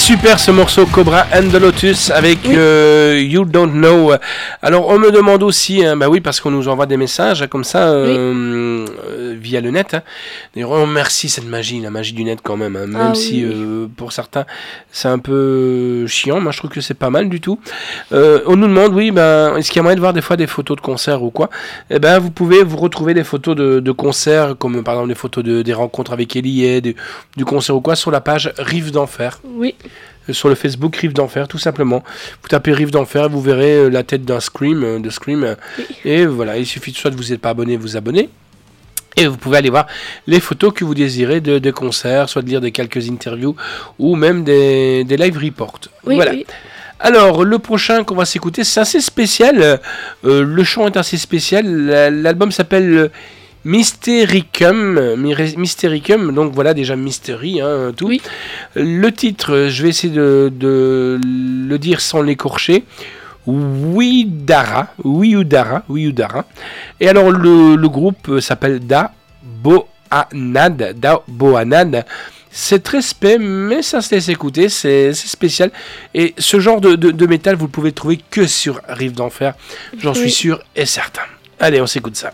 S3: super ce morceau Cobra and the Lotus avec
S4: Oui.
S3: euh, You Don't Know. Alors on me demande aussi, hein, bah oui parce qu'on nous envoie des messages hein, comme ça euh, euh, via le net. Hein. D'ailleurs on remercie cette magie, la magie du net quand même. Hein, même
S4: Ah
S3: si
S4: oui.
S3: euh, pour certains c'est un peu chiant, moi je trouve que c'est pas mal du tout. Euh, on nous demande oui, ben est-ce qu'il y a moyen de voir des fois des photos de concerts ou quoi? Eh ben vous pouvez vous retrouver des photos de, de concerts comme par exemple des photos de, des rencontres avec Elie, du, du concert ou quoi sur la page Rive d'Enfer.
S4: Oui.
S3: Sur le Facebook Rive d'Enfer, tout simplement. Vous tapez Rive d'Enfer, vous verrez euh, la tête d'un Scream, euh, de Scream. euh,
S4: Oui.
S3: Et voilà, il suffit soit de vous n'êtes pas abonné, vous abonner. Et vous pouvez aller voir les photos que vous désirez de, de concerts, soit de lire des quelques interviews ou même des, des live reports.
S4: Oui,
S3: voilà.
S4: oui.
S3: Alors, le prochain qu'on va s'écouter, c'est assez spécial. Euh, le chant est assez spécial. La- L'album s'appelle euh, Mystericum. Mire- Mystericum. Donc voilà, déjà Mystery, hein, tout.
S4: Oui.
S3: Le titre, euh, je vais essayer de, de le dire sans l'écorcher. Ouidara. Ouidara. Ouidara. Et alors, le, le groupe euh, s'appelle Da Boanad. Da Boanad. C'est très spé, mais ça se laisse écouter, c'est c'est spécial. Et ce genre de, de, de métal, vous ne pouvez le trouver que sur Rive d'Enfer, j'en suis
S4: Oui.
S3: sûr et certain. Allez, on s'écoute ça.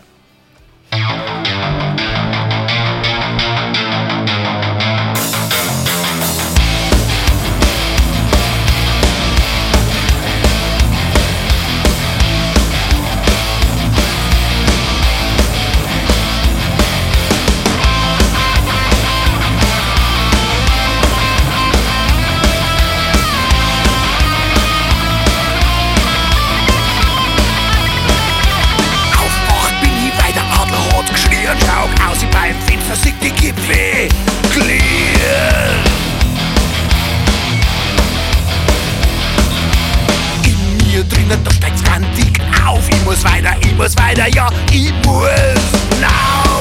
S2: Aufwacht bin ich bei der Adler hat geschrien, schau aus wie beim Fenster sieht die Gipfel glühen. In mir drinnen, da steigt's kantig auf. Ich muss weiter, ich muss weiter, ja, ich muss now.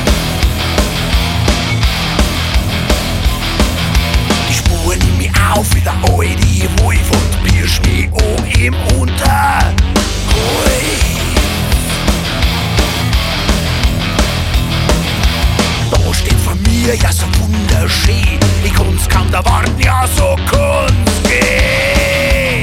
S2: Die Spuren in mir auf, wieder all die Wolf und birsch mich um im Untergrund. Da steht vor mir ja so wunderschön. Ich kann's kaum erwarten, ja so kann's gehen.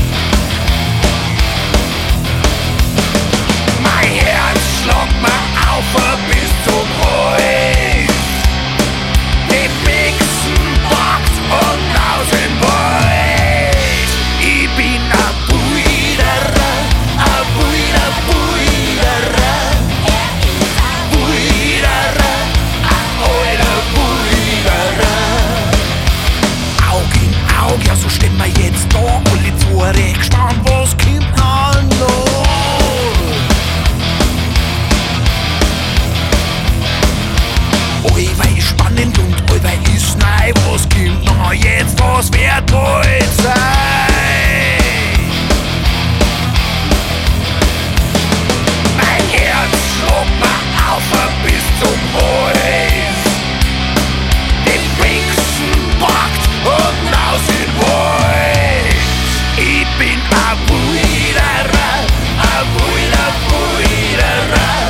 S2: Mein Herz schlagt mir auf bis zum Hals. Den Mixen packt und aus dem Wald. Ich bin a Buiderer, a Buider, Buiderer. Buiderer, a alter Buiderer. Aug in Aug, ja so stehen wir jetzt da. Alle zwei gespannt, was kommt an noch. Allweil spannend und allweil ist neu. Was kommt noch jetzt, was wird wohl sein? Mein Herz schlagt mir auf bis zum Hals. Den Wichsen packt und aus den Wald. Ich bin a Buiderer, a Buider, Buiderer.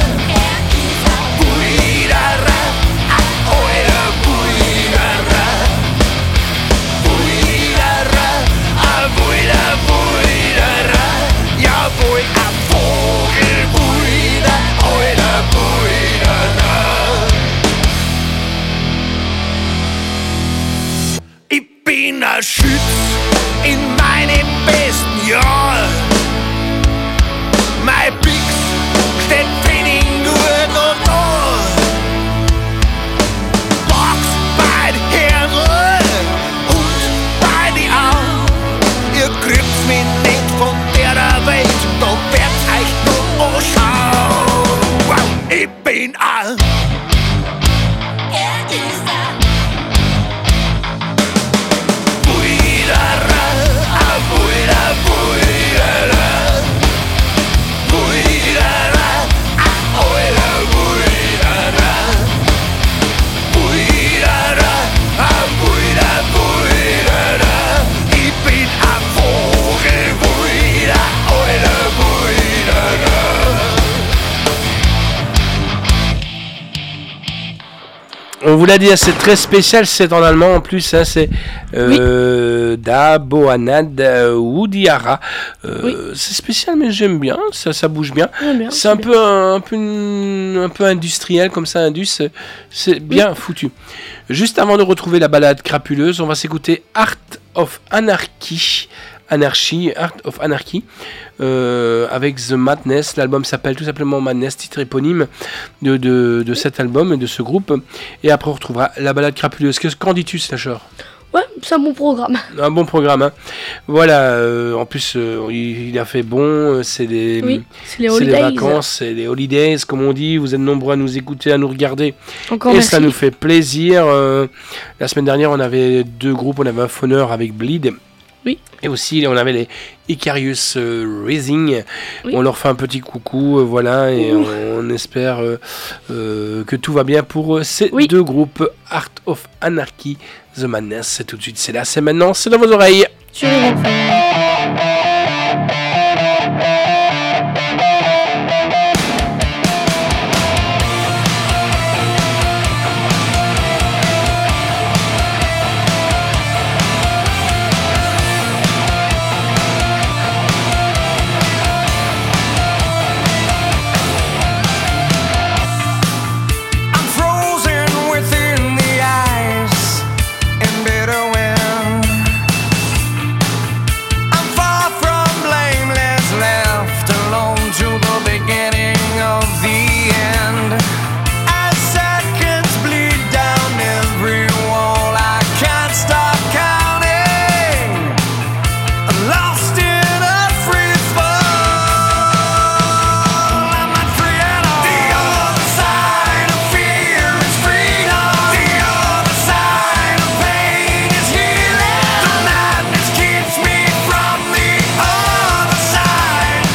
S2: Buiderer, a alter Buiderer. Buiderer, a Buider, Buiderer. Jawohl, a Vogelbuider, alter Buiderer. Ich bin a Schütz in meinem besten Jahr. Mein Bix steht Training gut und an. Box bei den Herren und bei die Augen. Ihr kriegt's mich nicht von der Welt, da wird's euch nur anschauen. Wow, ich bin a Buiderer, a Buider, Buiderer. Buiderer, a alter Buiderer. Buiderer, a Buider, Buiderer. Ich bin a Vogelbuider, alter Buiderer.
S3: On vous l'a dit, c'est très spécial, c'est en allemand en plus, hein, c'est euh, Da Boanad Woudiara. Euh,
S4: Oui.
S3: C'est spécial, mais j'aime bien, ça, ça bouge bien.
S4: J'aime bien,
S3: C'est un
S4: bien.
S3: peu, un, peu, une- un peu industriel comme ça, indus, c'est- c'est bien foutu. Juste avant de retrouver la balade crapuleuse, on va s'écouter Art of Anarchy. Anarchy, Art of Anarchy, euh, avec The Madness. L'album s'appelle tout simplement Madness, titre éponyme de, de, de cet album et de ce groupe. Et après, on retrouvera la balade crapuleuse. Qu'est-ce- Qu'en dis-tu, Slasher?
S4: Ouais, c'est un bon programme.
S3: Un bon programme, hein. Voilà, euh, en plus, euh, il, il a fait bon, euh, c'est des,
S4: Oui, c'est les
S3: c'est les
S4: holidays.
S3: vacances, c'est les holidays, comme on dit. Vous êtes nombreux à nous écouter, à nous regarder.
S4: Encore
S3: et
S4: merci.
S3: ça nous fait plaisir. euh, la semaine dernière, on avait deux groupes. On avait un Fauneur avec Bleed.
S4: Oui.
S3: Et aussi, on avait les Icarius euh, Rising.
S4: Oui.
S3: On leur fait un petit coucou, euh, voilà, et
S4: Ouh.
S3: on, on espère euh, euh, que tout va bien pour euh, ces
S4: Oui.
S3: deux groupes. Art of Anarchy, The Madness, c'est tout de suite, c'est là, c'est maintenant, c'est dans vos oreilles.
S4: Sur les ronds.
S2: I'm frozen within the ice in bitter wind. I'm far from blameless, left alone to the beginning of the end. As seconds bleed down every wall, I can't stop counting. Lost in a free fall. I'm not free at all. The other side of fear is freedom. The other side of pain is healing. The madness keeps me from the other side.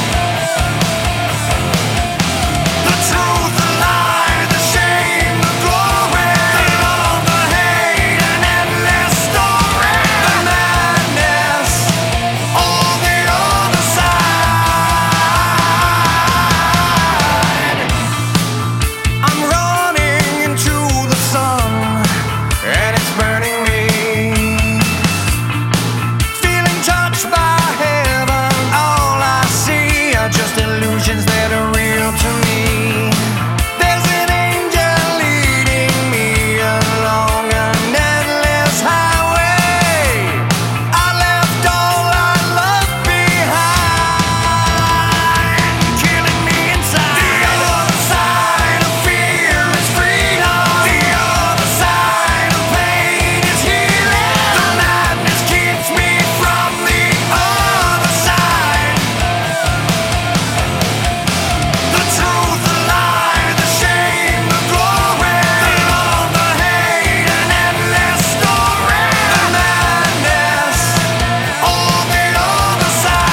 S2: The truth, the lie, the shame, the glory, the love, the hate, an endless story. The madness on the other side. I'm running into the sun, and it's burning me. Feeling touched by heaven, all I see are just illusions that are real to me. There's an angel leading me along an endless highway. I left all I love behind, killing me inside. The other side of fear is freedom. The other side of pain is healing. The madness keeps me from the other side. The truth, the lie, the shame, the glory, the love, the hate, an endless story. The madness on the other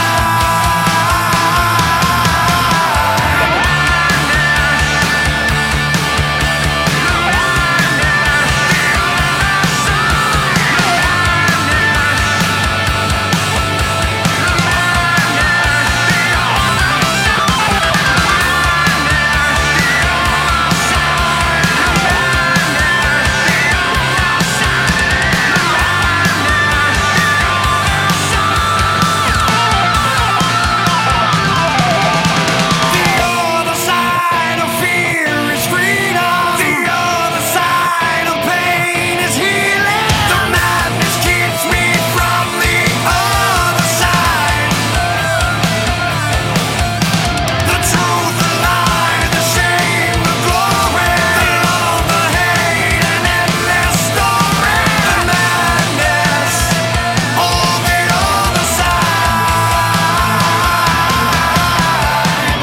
S2: The other side of fear is freedom. The other side of pain is healing. The madness keeps me from the other side. The truth, the lie, the shame, the glory, the love, the hate, an endless story. The madness on the other side.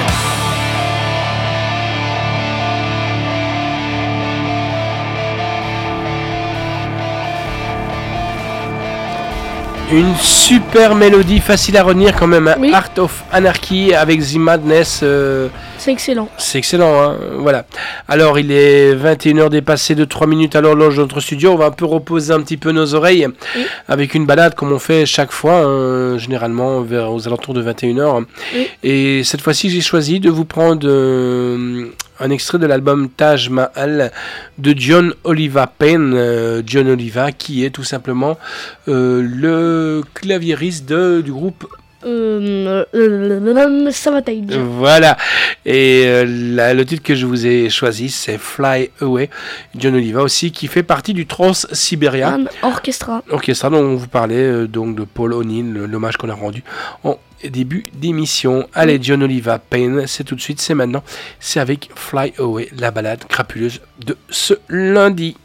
S3: Une super mélodie, facile à retenir quand même, hein.
S4: Oui.
S3: Art of Anarchy avec The Madness. euh,
S4: C'est excellent.
S3: C'est excellent, hein, voilà. Alors, il est vingt et une heures dépassées de trois minutes à l'horloge de notre studio. On va un peu reposer un petit peu nos oreilles
S4: oui.
S3: avec une balade comme on fait chaque fois, hein, généralement vers, aux alentours de vingt et une heures.
S4: Oui.
S3: Et cette fois-ci, j'ai choisi de vous prendre euh, un extrait de l'album Taj Mahal de John Oliva Payne. Euh, John Oliva, qui est tout simplement euh, le claviériste de, du groupe
S4: Euh, euh, Savatage.
S3: Voilà, et euh, la, le titre que je vous ai choisi, c'est Fly Away. John Oliva aussi, qui fait partie du Trans-Sibéria
S4: Orchestra.
S3: Orchestra dont on vous parlait, euh, donc de Paul O'Neill, l'hommage qu'on a rendu en début d'émission. Allez, John Oliva Payne, c'est tout de suite, c'est maintenant, c'est avec Fly Away, la balade crapuleuse de ce lundi.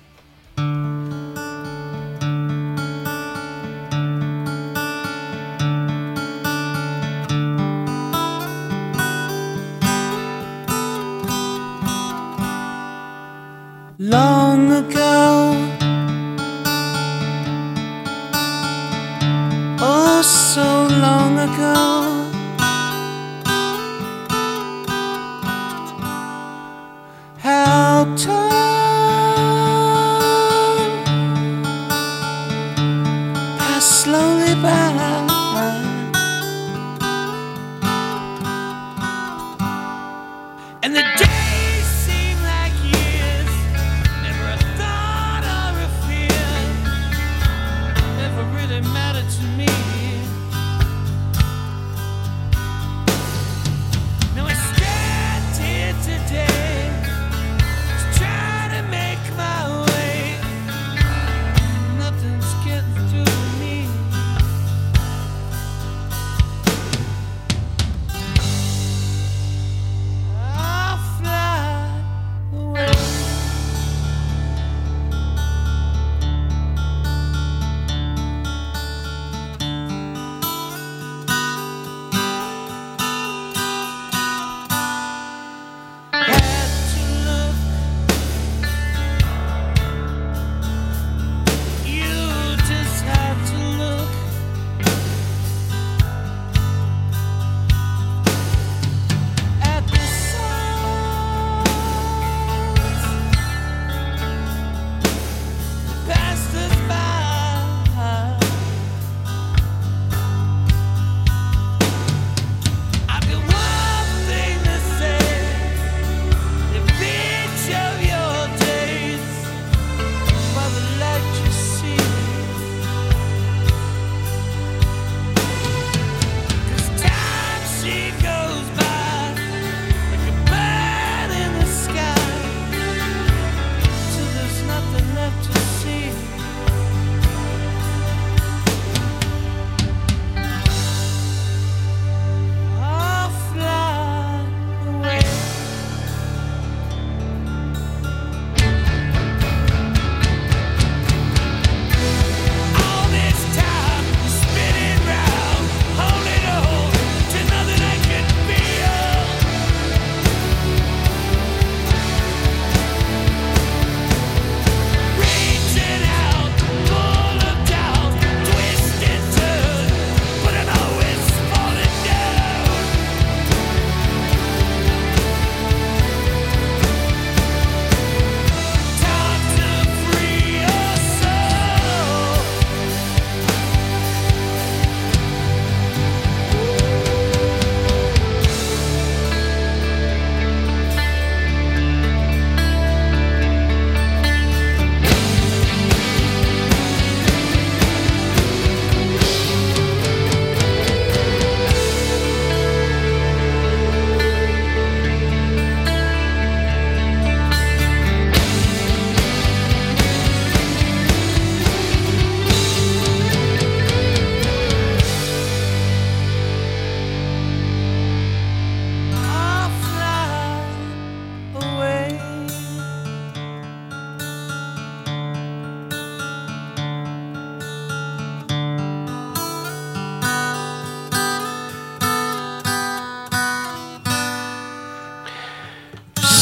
S8: Long ago, oh so long ago, how time passed slowly by, and the day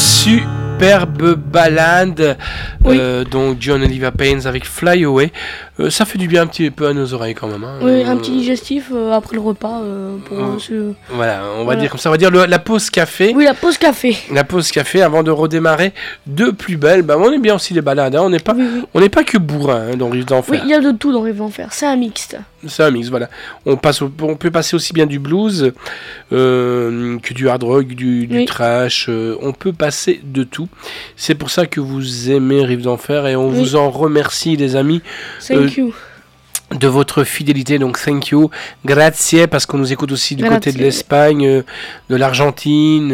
S3: Superbe balade, oui. euh, donc John Oliva Payne avec Fly Away. Euh, ça fait du bien un petit peu à nos oreilles quand même. Hein.
S4: Oui,
S3: Euh,
S4: un petit digestif euh, après le repas. euh, pour
S3: euh,
S4: euh, se-
S3: Voilà, on va
S4: Voilà.
S3: dire comme ça, on va dire le- la pause café.
S4: Oui, la pause café.
S3: La pause café avant de redémarrer de plus belle. Bah, on aime bien aussi les balades, hein. On n'est pas,
S4: Oui, oui.
S3: on n'est pas que bourrin hein, dans Rive
S4: Oui,
S3: d'Enfer.
S4: il y a de tout dans Rêve d'Enfer. C'est un mixte.
S3: C'est un mix, voilà. On, passe au- on peut passer aussi bien du blues euh, que du hard rock, du, du
S4: Oui.
S3: trash. euh, on peut passer de tout. C'est pour ça que vous aimez Rive d'Enfer et on
S4: Oui.
S3: vous en remercie, les amis,
S4: Thank
S3: Euh,
S4: you.
S3: de votre fidélité. Donc, thank you. Grazie, parce qu'on nous écoute aussi du côté de
S4: Grazie.
S3: l'Espagne, euh, de l'Argentine.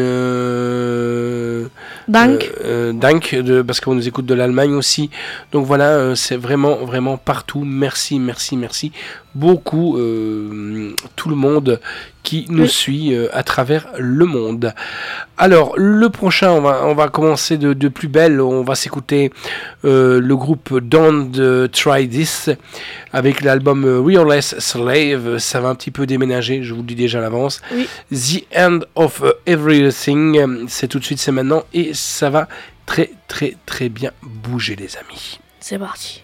S3: Euh,
S4: Dank.
S3: euh, euh, Dank, de, parce qu'on nous écoute de l'Allemagne aussi. Donc voilà, euh, c'est vraiment, vraiment partout. Merci, merci, merci beaucoup euh, tout le monde qui nous
S4: Oui.
S3: suit euh, à travers le monde. Alors, le prochain, on va, on va commencer de, de plus belle. On va s'écouter euh, le groupe Don't Try This avec l'album euh, Wearless Slave. Ça va un petit peu déménager, je vous le dis déjà à l'avance.
S4: Oui.
S3: The End of Everything, c'est tout de suite, c'est maintenant, et ça va très très très bien bouger, les amis.
S4: C'est parti.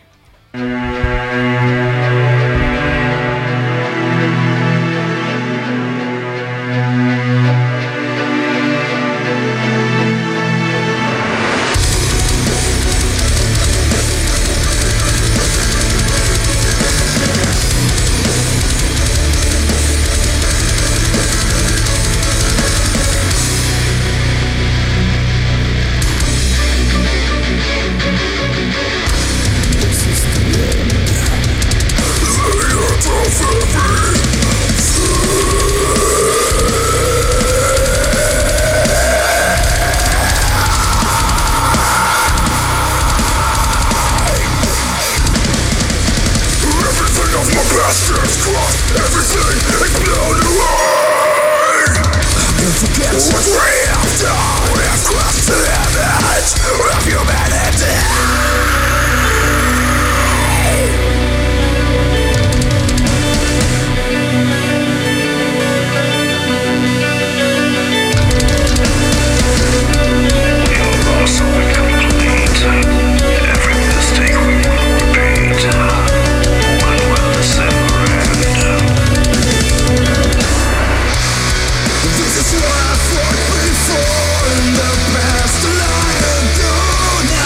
S5: This is what I fought before in the past, a lie and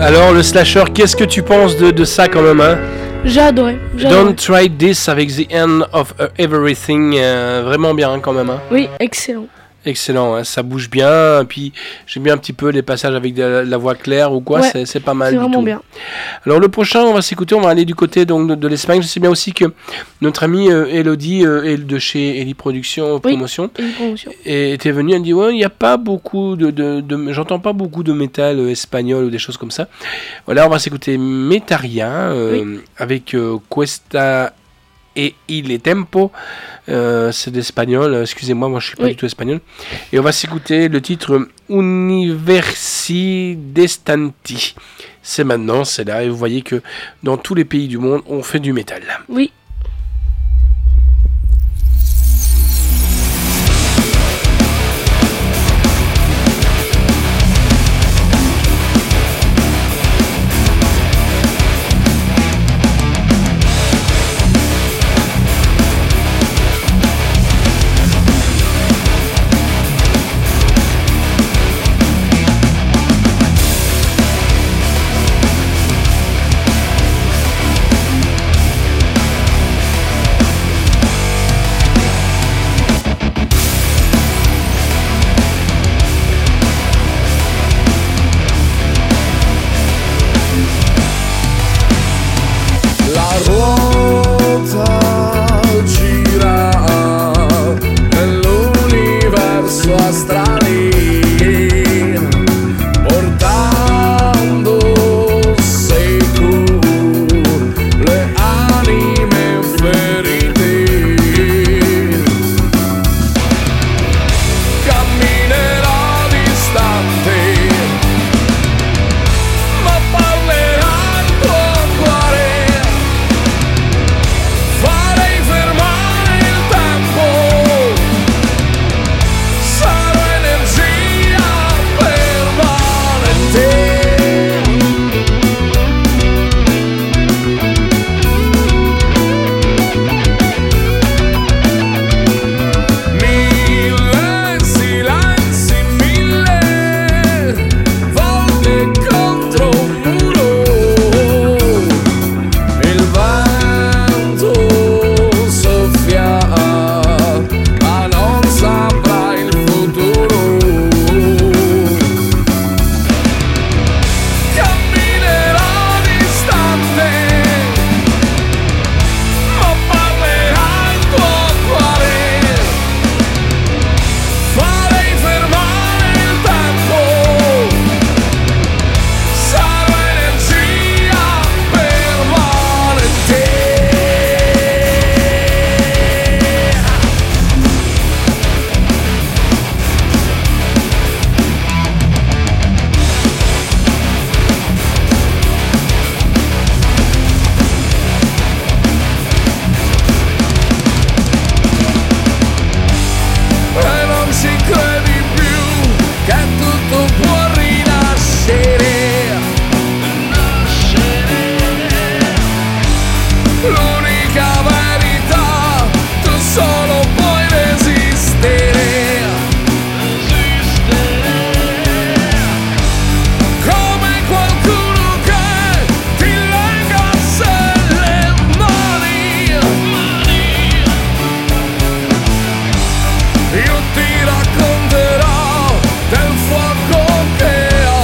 S3: Alors le slasher, qu'est-ce que tu penses de, de ça quand même, hein?
S4: J'ai adoré. j'ai adoré.
S3: Don't Try This avec The End of Everything, euh, vraiment bien hein, quand même. Hein.
S4: Oui, excellent.
S3: Excellent, hein, ça bouge bien, et puis j'aime bien un petit peu les passages avec de la, la voix claire ou quoi,
S4: Ouais,
S3: c'est, c'est pas mal
S4: C'est
S3: du
S4: vraiment
S3: tout.
S4: bien.
S3: Alors le prochain, on va s'écouter, on va aller du côté donc, de, de l'Espagne. Je sais bien aussi que notre amie euh, Elodie euh, est de chez Ellie Productions
S4: Oui.
S3: Promotion
S4: Et une promotion.
S3: et était venue, elle dit ouais, il n'y a pas beaucoup de, de, de j'entends pas beaucoup de métal euh, espagnol ou des choses comme ça. Voilà, on va s'écouter Metaria euh, avec euh, Cuesta et Il est Tempo, euh, c'est d'espagnol, excusez-moi, moi je suis pas
S4: Oui.
S3: du tout espagnol. Et on va s'écouter le titre Universi Destanti. C'est maintenant, c'est là, et vous voyez que dans tous les pays du monde, on fait du métal.
S4: Oui.
S9: La ruota gira nell'universo astrale, portando seco le anime ferite. Camminerà distante, ma parlerà il tuo cuore. Farei fermare il tempo, sarò energia permanente. Mille silenzi, mille volte contro un muro. Il vento soffia, ma non saprà il futuro. Camminerà distante, ma parlerà il tuo cuore. Farei fermare il tempo, sarò energia permanente. E non ci credi più che tutto può rinascere. L'unica verità, tu solo puoi resistere. Come qualcuno che ti legasse le mani. Io ti racconterò del fuoco che ho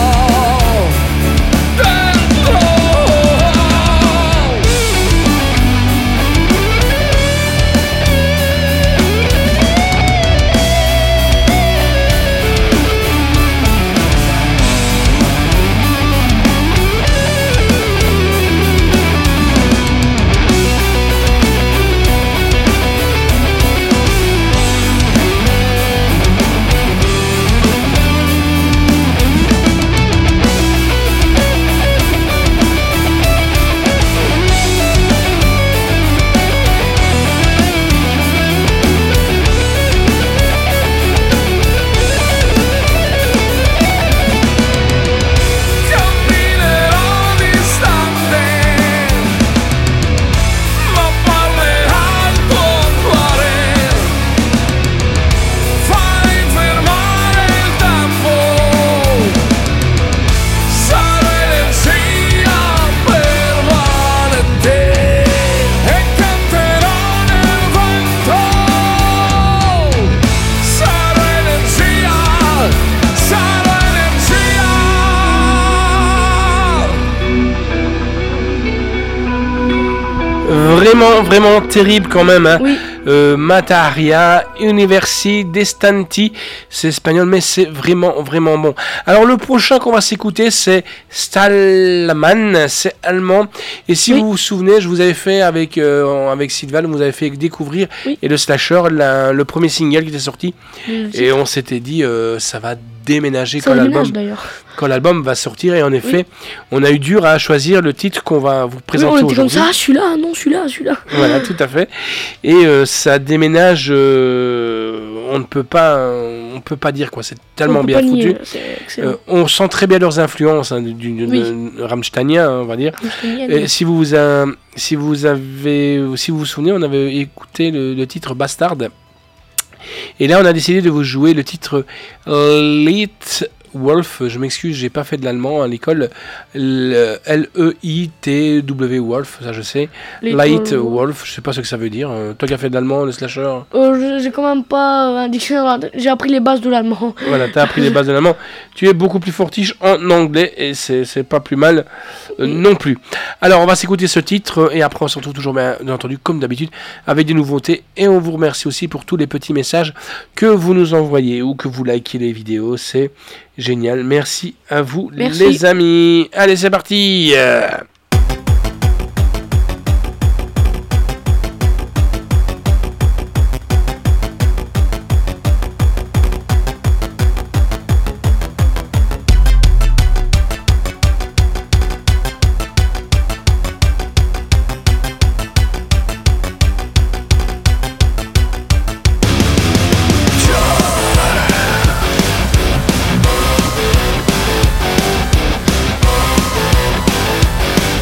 S9: dentro.
S3: Vraiment, vraiment terrible quand même. Hein.
S4: Oui.
S3: Euh, Mataria, Universi, Destanti, c'est espagnol, mais c'est vraiment, vraiment bon. Alors le prochain qu'on va s'écouter, c'est Stallman, c'est allemand. Et si
S4: Oui.
S3: vous vous souvenez, je vous avais fait avec euh, avec Sylvain, vous avez fait découvrir
S4: Oui.
S3: et le Slasher, la- le premier single qui était sorti.
S4: Le
S3: Et on s'était dit, euh, ça va déménager
S4: Ça
S3: quand
S4: déménage,
S3: l'album,
S4: d'ailleurs.
S3: quand l'album va sortir. Et en effet, on a eu dur à choisir le titre qu'on va vous
S4: Oui,
S3: présenter
S4: on était comme
S3: aujourd'hui.
S4: ça, ah, celui-là, non, celui-là, celui-là.
S3: Voilà, tout à fait. Et euh, ça déménage, euh, on ne peut pas, on peut pas dire quoi. C'est tellement
S4: On peut
S3: bien
S4: pas nier,
S3: foutu.
S4: C'est excellent.
S3: Euh, on sent très bien leurs influences hein, du, du
S4: Oui.
S3: de Rammsteinien, hein, on va dire.
S4: Rammstein,
S3: Et si vous vous, a- si vous avez, si vous vous souvenez, on avait écouté le, le titre Bastard. Et là, on a décidé de vous jouer le titre Leith Wolf. Je m'excuse, j'ai pas fait de l'allemand à l'école. Le- L E I T W Wolf, ça je sais.
S4: Leith
S3: Light
S4: Wolf.
S3: Wolf, je sais pas ce que ça veut dire. Euh, toi qui as fait de l'allemand, le slasher.
S4: Euh, je- j'ai quand même pas euh, un dictionnaire, j'ai appris les bases de l'allemand.
S3: Voilà, t'as appris les bases de l'allemand. Tu es beaucoup plus fortiche en anglais et c'est c'est pas plus mal euh, non plus. Alors, on va s'écouter ce titre euh, et après on se retrouve toujours bien, bien entendu comme d'habitude avec des nouveautés et on vous remercie aussi pour tous les petits messages que vous nous envoyez ou que vous likez les vidéos. C'est génial. Merci à vous
S4: Merci.
S3: les amis. Allez, c'est parti. Euh,
S2: Joy.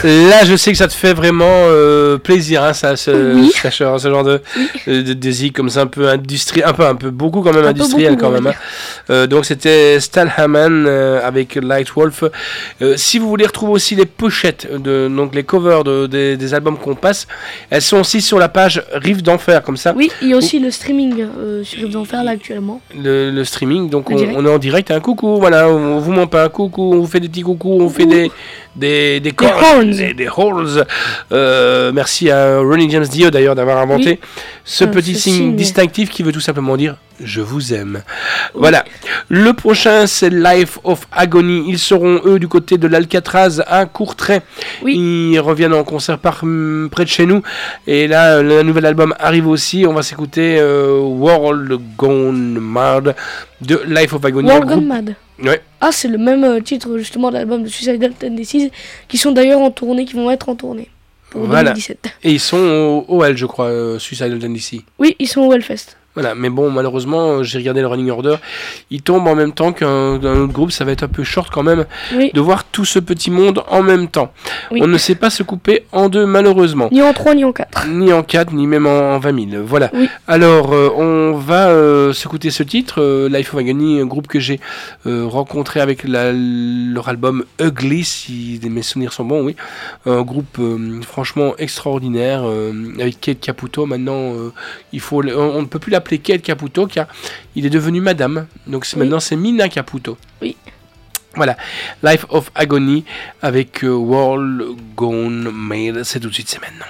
S3: Là, je sais que ça te fait vraiment euh, plaisir, hein, ça, ce,
S4: Oui.
S3: ce, ce genre de, de, de, de zik comme ça, un peu industriel, un peu, un peu beaucoup quand même
S4: Un peu
S3: industriel
S4: beaucoup,
S3: quand
S4: on va
S3: même. Hein. Euh, donc c'était Stallhaman euh, avec Lightwolf. Euh, si vous voulez retrouver aussi les pochettes, de, donc les covers de, des, des albums qu'on passe, elles sont aussi sur la page Riff d'Enfer, comme ça.
S4: Oui, il y a aussi le streaming euh, sur Riff d'Enfer là actuellement.
S3: Le, le streaming, donc
S4: Le
S3: on,
S4: direct.
S3: on est en direct, un coucou, voilà, on, on vous ment pas un coucou, on vous fait des petits coucous, on vous fait des des des, cornes,
S4: horns.
S3: des, des horns. Euh, merci à Ronnie James Dio d'ailleurs d'avoir inventé
S4: Oui.
S3: ce
S4: Ah,
S3: petit
S4: ce
S3: signe
S4: signe.
S3: distinctif qui veut tout simplement dire je vous aime. Voilà. Le prochain c'est Life of Agony. Ils seront eux du côté de l'Alcatraz à Courtrai.
S4: Oui.
S3: Ils reviennent en concert par hum, près de chez nous. Et là, le nouvel album arrive aussi. On va s'écouter euh, World Gone Mad de Life of Agony.
S4: World
S3: Un groupe-
S4: Gone Mad.
S3: Ouais.
S4: Ah, c'est le même euh, titre justement de l'album de Suicidal Tendencies qui sont d'ailleurs en tournée, qui vont être en tournée pour
S3: Voilà.
S4: deux mille dix-sept.
S3: Et ils sont au O L, je crois, euh, Suicidal Tendencies.
S4: Oui, ils sont au Hellfest.
S3: Voilà, mais bon, malheureusement, euh, j'ai regardé le running order. Ils tombent en même temps qu'un d'un autre groupe. Ça va être un peu short quand même
S4: Oui.
S3: de voir tout ce petit monde en même temps.
S4: Oui.
S3: On ne sait pas se couper en deux, malheureusement.
S4: Ni en trois, ni en quatre.
S3: Ni en quatre, ni même en vingt mille. Voilà.
S4: Oui.
S3: Alors, euh, on va euh, s'écouter ce titre, euh, Life of Agony, un groupe que j'ai euh, rencontré avec la- leur album Ugly, si mes souvenirs sont bons, oui. Un groupe euh, franchement extraordinaire, euh, avec Kate Caputo. Maintenant, euh, il faut, le- on, on ne peut plus l'appeler Kate Caputo, car il est devenu madame. Donc c'est,
S4: Oui.
S3: maintenant, c'est Mina Caputo.
S4: Oui.
S3: Voilà, Life of Agony avec euh, World Gone Mad. C'est tout de suite, c'est maintenant.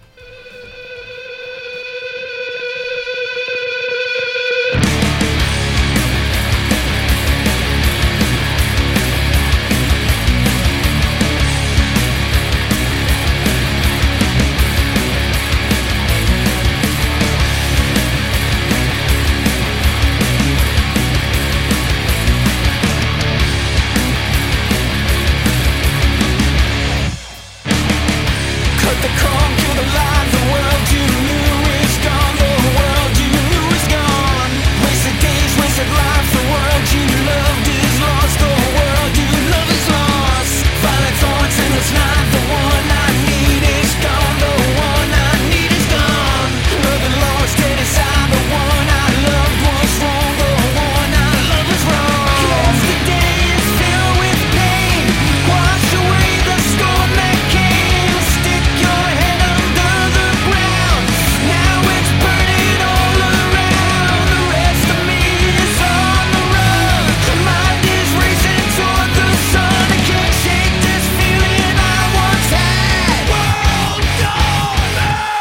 S5: Cut the cord, kill the light, the world you knew is gone, the world you knew is gone. Wasted days, wasted life, the world you loved is lost, the world you love is lost. Violet thorns in this night, the one I need is gone, the one I need is gone. Loving lost, dead aside, the one I loved was wrong, the one I love is wrong. Yesterday is filled with pain, wash away the storm that came. Stick your head under the ground. Now it's burning all around. The rest of me is on the run. Mind is racing toward the sun. I can't shake this feeling I once had. World gone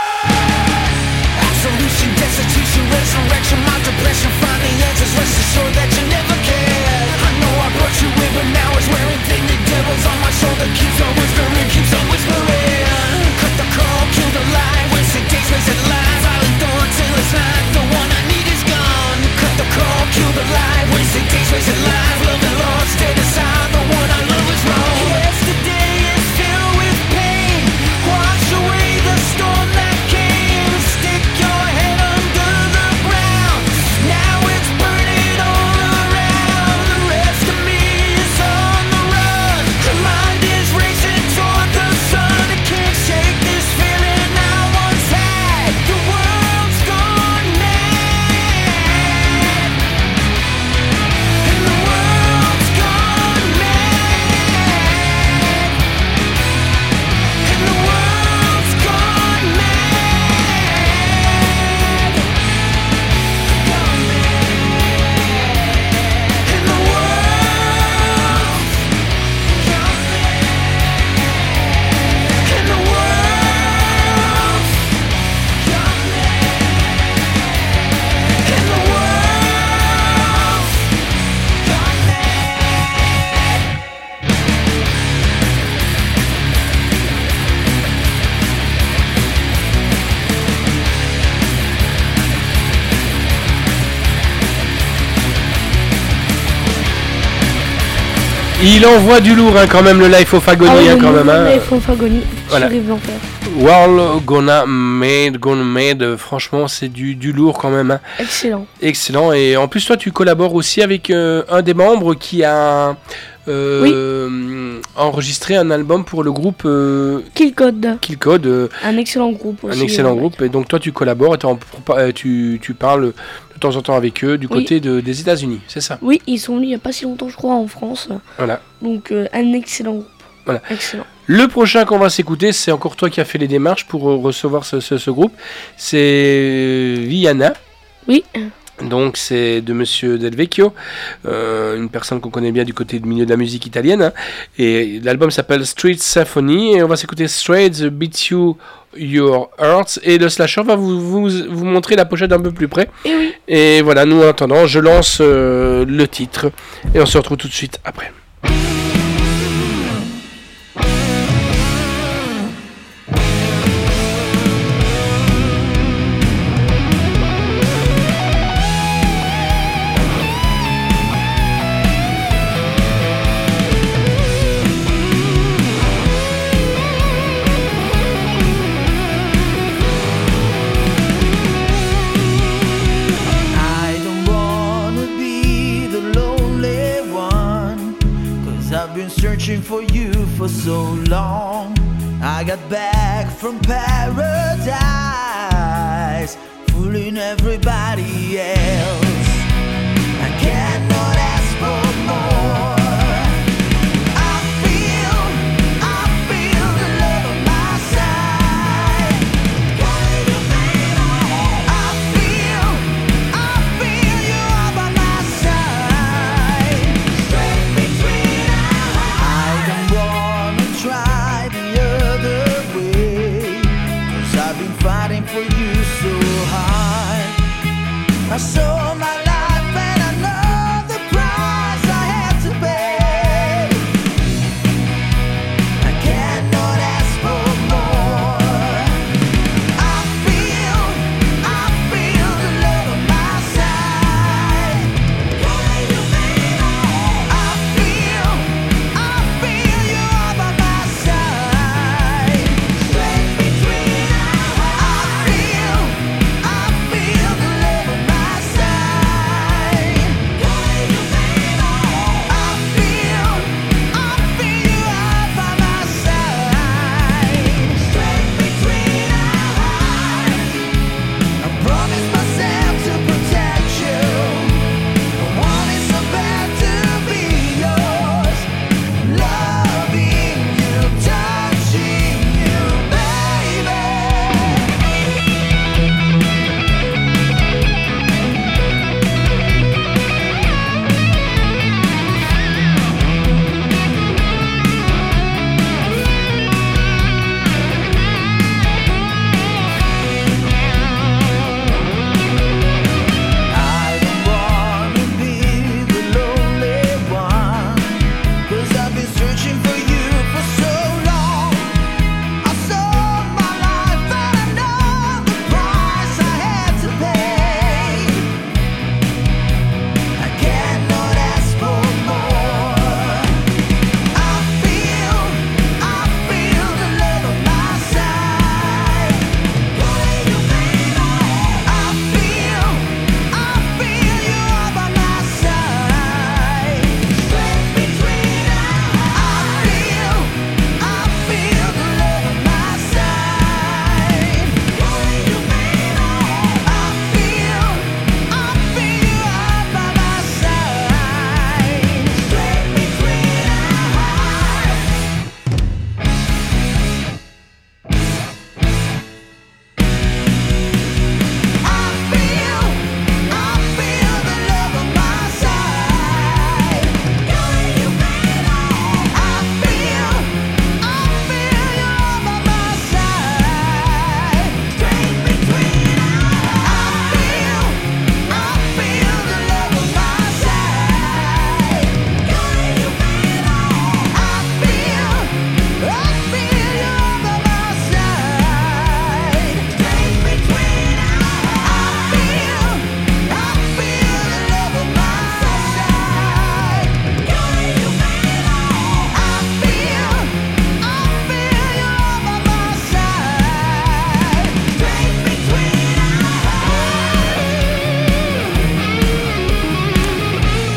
S5: mad. Absolution, destitution, resurrection, my depression. Find the answers. Rest assured that you never cared. I know I brought you in, but now it's wearing thin. The devil's on my shoulder, keeps on whispering, keeps on whispering. Cut the call, kill the light, wasted days, wasted lives. Silent thorns, endless night, the one I need is gone. Cut the call, kill the light, wasted days, wasted lives. Love and lost, stay aside, the one I love is wrong. Yesterday is filled with pain, wash away the storm that came. Stick your head under the ground, now it's burning all around. The rest of me is on the run. Mind is racing toward the sun. I can't shake this feeling I once had. The world's gone mad, and the world's gone mad, and the world's gone mad, gone mad, and the world's gone mad, and the world's gone mad, and the world's gone mad.
S3: Il envoie du lourd, hein, quand même, le Life of Agony,
S4: Ah oui,
S3: hein,
S4: le
S3: quand même.
S4: nouveau
S3: Hein.
S4: Life of Agony
S3: Voilà.
S4: sur Riff d'Enfer.
S3: World Gonna Made, Gonna Made, euh, franchement, c'est du, du lourd quand même. Hein.
S4: Excellent.
S3: Excellent. Et en plus, toi, tu collabores aussi avec euh, un des membres qui a euh, a enregistré un album pour le groupe euh,
S4: Kill Code.
S3: Kill Code, euh,
S4: Un excellent groupe aussi.
S3: un excellent
S4: euh,
S3: groupe. Et donc toi, tu collabores et t'es en- euh, tu, tu parles de temps en temps avec eux du
S4: Oui.
S3: côté de, des États-Unis, c'est ça?
S4: Oui, ils sont venus il n'y a pas si longtemps, je crois, en France.
S3: Voilà.
S4: Donc, euh, un excellent groupe.
S3: Voilà.
S4: Excellent.
S3: Le prochain qu'on va s'écouter, c'est encore toi qui as fait les démarches pour euh, recevoir ce, ce- ce groupe. C'est Viana.
S4: Oui.
S3: Donc c'est de Monsieur Del Vecchio, euh, une personne qu'on connaît bien du côté du milieu de la musique italienne. Hein. Et l'album s'appelle Street Symphony et on va s'écouter Straight the Beat You Your Heart. Et le slasher va vous, vous, vous montrer la pochette un peu plus près.
S4: Et oui.
S3: Et voilà, nous en attendant, je lance euh, le titre et on se retrouve tout de suite après.
S8: I don't wanna be the lonely one, 'cause I've been searching for you for so long. I got back from paradise, fooling everybody else. I cannot ask for more. I feel, I feel the love on my side. I feel, I feel you are by my side. Straight between our hearts. I don't wanna try the other way, 'cause I've been fighting for you so hard. I saw my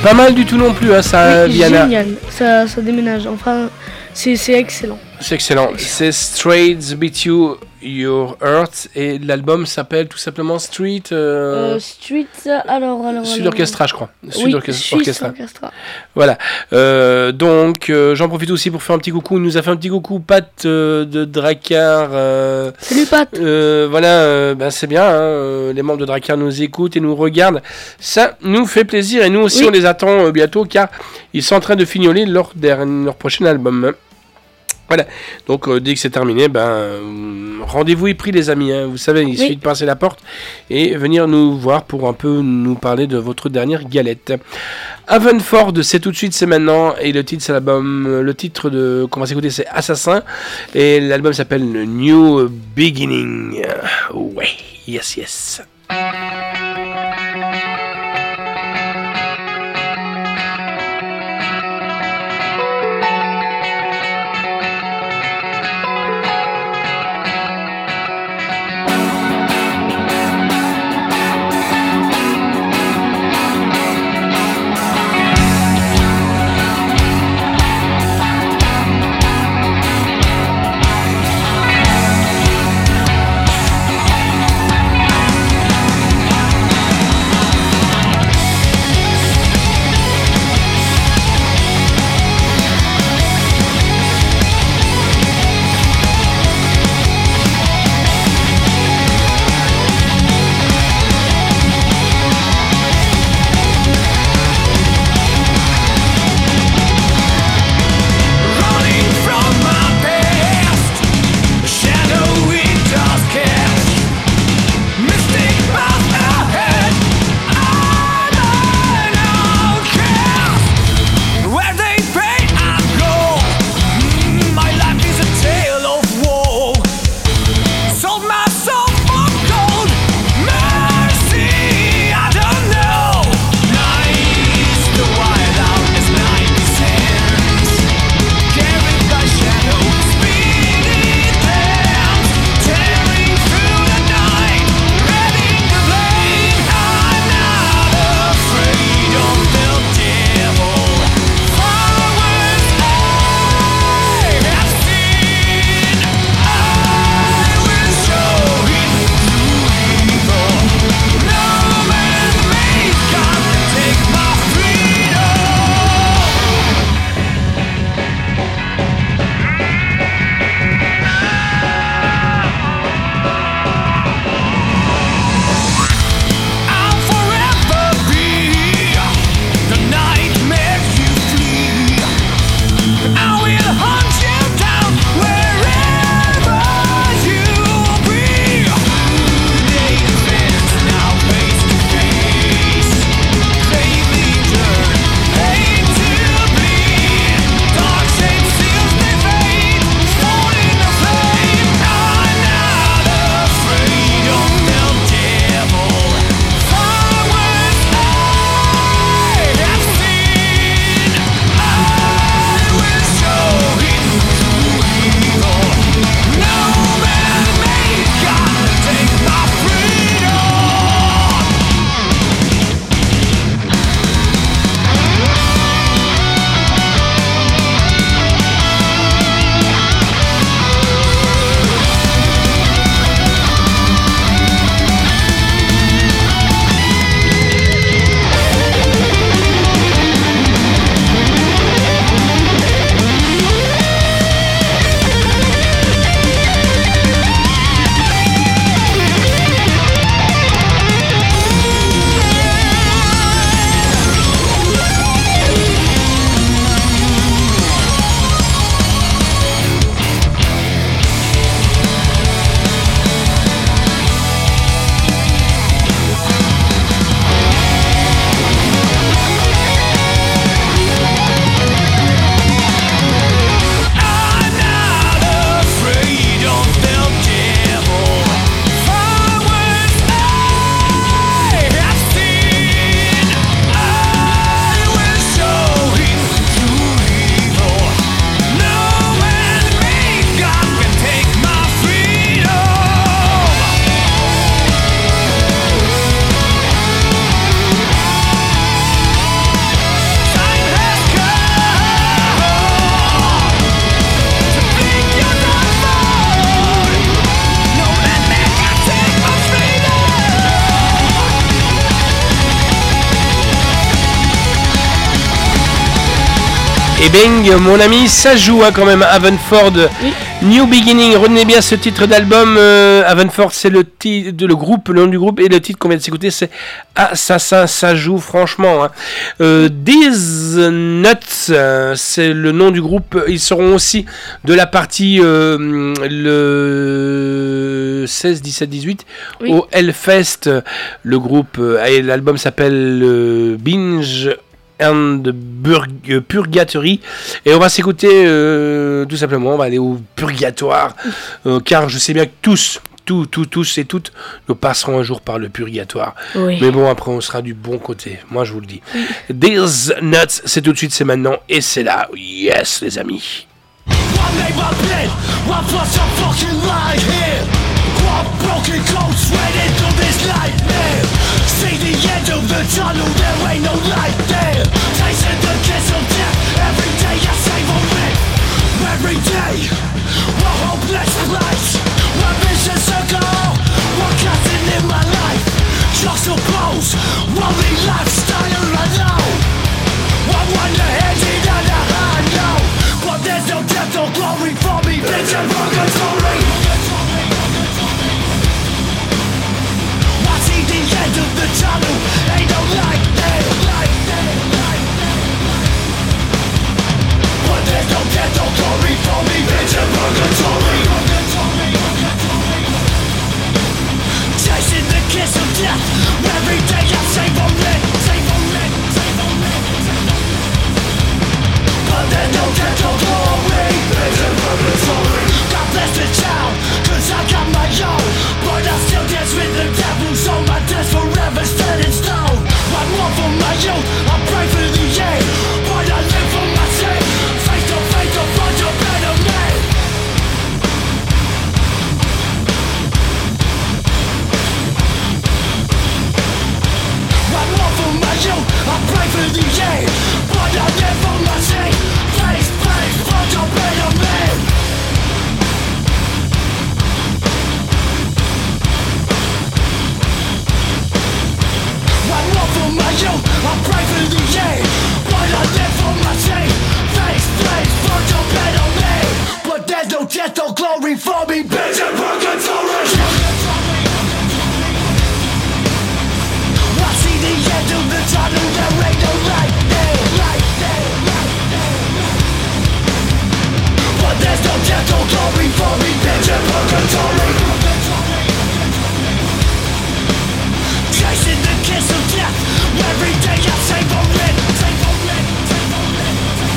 S3: Pas mal du tout non plus, hein, ça,
S4: Oui,
S3: Viana.
S4: génial, ça, ça déménage. Enfin, c'est c'est excellent.
S3: C'est excellent. C'est Straight Beat You Your Earth et l'album s'appelle tout simplement Street. Euh...
S4: Euh, Street, alors, alors.
S3: Sud
S4: alors.
S3: Orchestra, je crois. Sud
S4: Oui,
S3: Orchestra.
S4: Suisse
S3: Orchestra.
S4: Orchestra.
S3: Voilà. Euh, donc, euh, j'en profite aussi pour faire un petit coucou. Il nous a fait un petit coucou, Pat euh, de Drakkar. Euh,
S4: Salut Pat.
S3: euh, voilà, euh, ben, c'est bien. Hein, euh, les membres de Drakkar nous écoutent et nous regardent. Ça nous fait plaisir et nous aussi
S4: Oui.
S3: on les attend euh, bientôt car ils sont en train de fignoler leur, dernier, leur prochain album. Hein. Voilà, donc euh, dès que c'est terminé, ben, euh, rendez-vous est pris les amis, hein. Vous savez, il
S4: Oui.
S3: suffit de passer la porte et venir nous voir pour un peu nous parler de votre dernière galette. Havenford, c'est tout de suite, c'est maintenant, et le titre, c'est l'album, le titre de, qu'on va s'écouter, c'est Assassin, et l'album s'appelle New Beginning. Ouais, yes, yes.
S8: Thank
S3: Et bang, mon ami, ça joue hein, quand même. Havenford,
S4: Oui.
S3: New Beginning. Retenez bien ce titre d'album. Euh, Havenford, c'est le titre de le groupe, le nom du groupe, et le titre qu'on vient de s'écouter, c'est Assassin. Ça joue franchement. Hein. Euh, These Nuts, euh, c'est le nom du groupe. Ils seront aussi de la partie euh, le seize, dix-sept, dix-huit
S4: Oui.
S3: au Hellfest. Le groupe, euh, et l'album s'appelle euh, Binge and Burg- Purgatory, et on va s'écouter euh, tout simplement, on va aller au purgatoire, euh, car je sais bien que tous, tous, tous, tous et toutes, nous passerons un jour par le purgatoire.
S4: Oui.
S3: Mais bon, après on sera du bon côté, moi je vous le dis. These Nuts, c'est tout de suite, c'est maintenant, et c'est là, yes les amis.
S2: One name I bleed, one plus a fucking lie here. One broken cold sweating through this nightmare. See the end of the tunnel, there ain't no light there. Tasting the kiss of death, every day I save a bit. Every day, a hopeless place. One vicious circle, one cousin in my life. Just a pose, lonely lifestyle alone. One wonder headed on a high note. But there's no death or glory for me, bitch, and purgatory. I see the end of the tunnel, ain't no light there, light there, light there. But there's no death or glory for me, bitch, and purgatory. Chasing the kiss of death, every day I save a lit, save a lit, save a lit. But there's no death or glory, bitch, and purgatory. God bless the child, cause I got my own. But I still dance with the devil, so my death's forever set in stone. I want for my youth, I pray for the end. But I live for my sin, face to face to find a better man. I want for my youth, I pray for the end. But I live for my sin, face to face find a better man. I want for my youth, I pray for the end. But I live for my sin, face to face find a better man. But there's no death or glory for me, bitch, and purgatory. I see the end of the tunnel, there ain't no light there, light there, light there. But there's no death or glory for me, bitch, and purgatory. Chasing the kiss of death, every day I save a lit, save a lit, save a lit.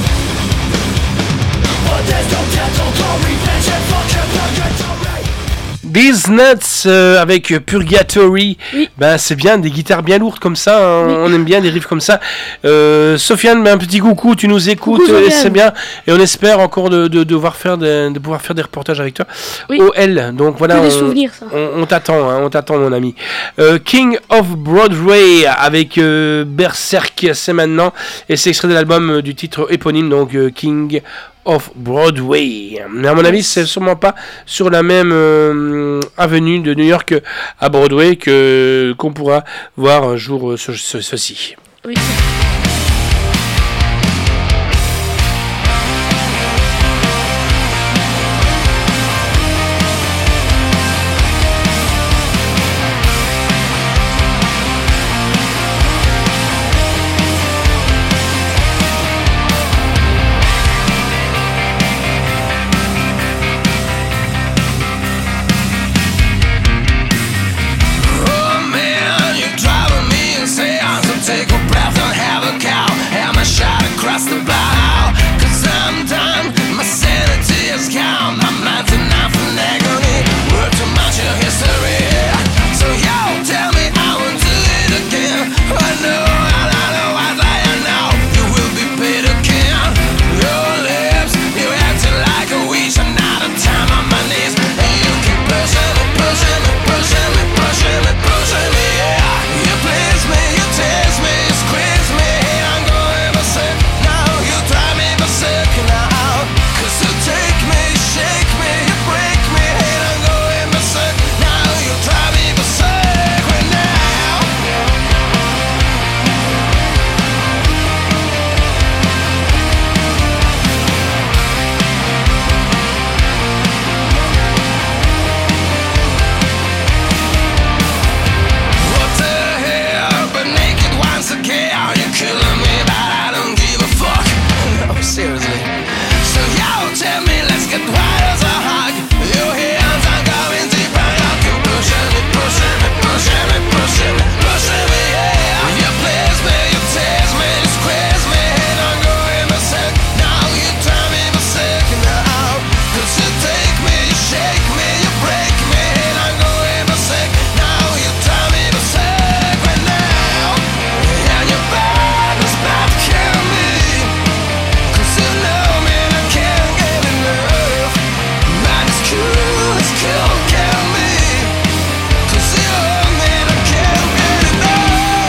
S2: But there's no death or glory, bitch, and fucking purgatory.
S3: These Nuts euh, avec Purgatory,
S4: Oui.
S3: ben, c'est bien, des guitares bien lourdes comme ça, hein,
S4: Oui.
S3: on aime bien des riffs comme ça. Euh, Sofiane, ben, un petit coucou, tu nous écoutes,
S4: Coucou,
S3: euh,
S4: Sofiane.
S3: c'est bien, et on espère encore de, de, devoir faire des- de pouvoir faire des reportages avec toi.
S4: Oui.
S3: O L, donc voilà,
S4: Que des
S3: on,
S4: souvenirs, ça.
S3: on, on t'attend, hein, on t'attend mon ami. Euh, King of Broadway avec euh, Berserk, c'est maintenant, et c'est extrait de l'album euh, du titre éponyme, donc euh, King of Broadway. Mais à mon avis, c'est sûrement pas sur la même euh, avenue de New York à Broadway que qu'on pourra voir un jour euh, ce, ce- ceci.
S4: Oui.
S2: Oh man, you're driving me insane. So take a breath and
S9: pushing me, let's get wild as a hog. Your hands are going deeper, you keep pushing me, pushing me, pushing me, pushing me, pushing me, yeah. You please me, you tease me, you squeeze me, and I'm going to sick. Now you turn me to sick now. Cause you take me, you shake me, you break me, and I'm going to sick. Now you turn me to sick right now. And your bad is about to kill me. Cause you know me and I can't get enough. Man, it's cool, it's cool, kill me. Cause you know me and I can't get enough.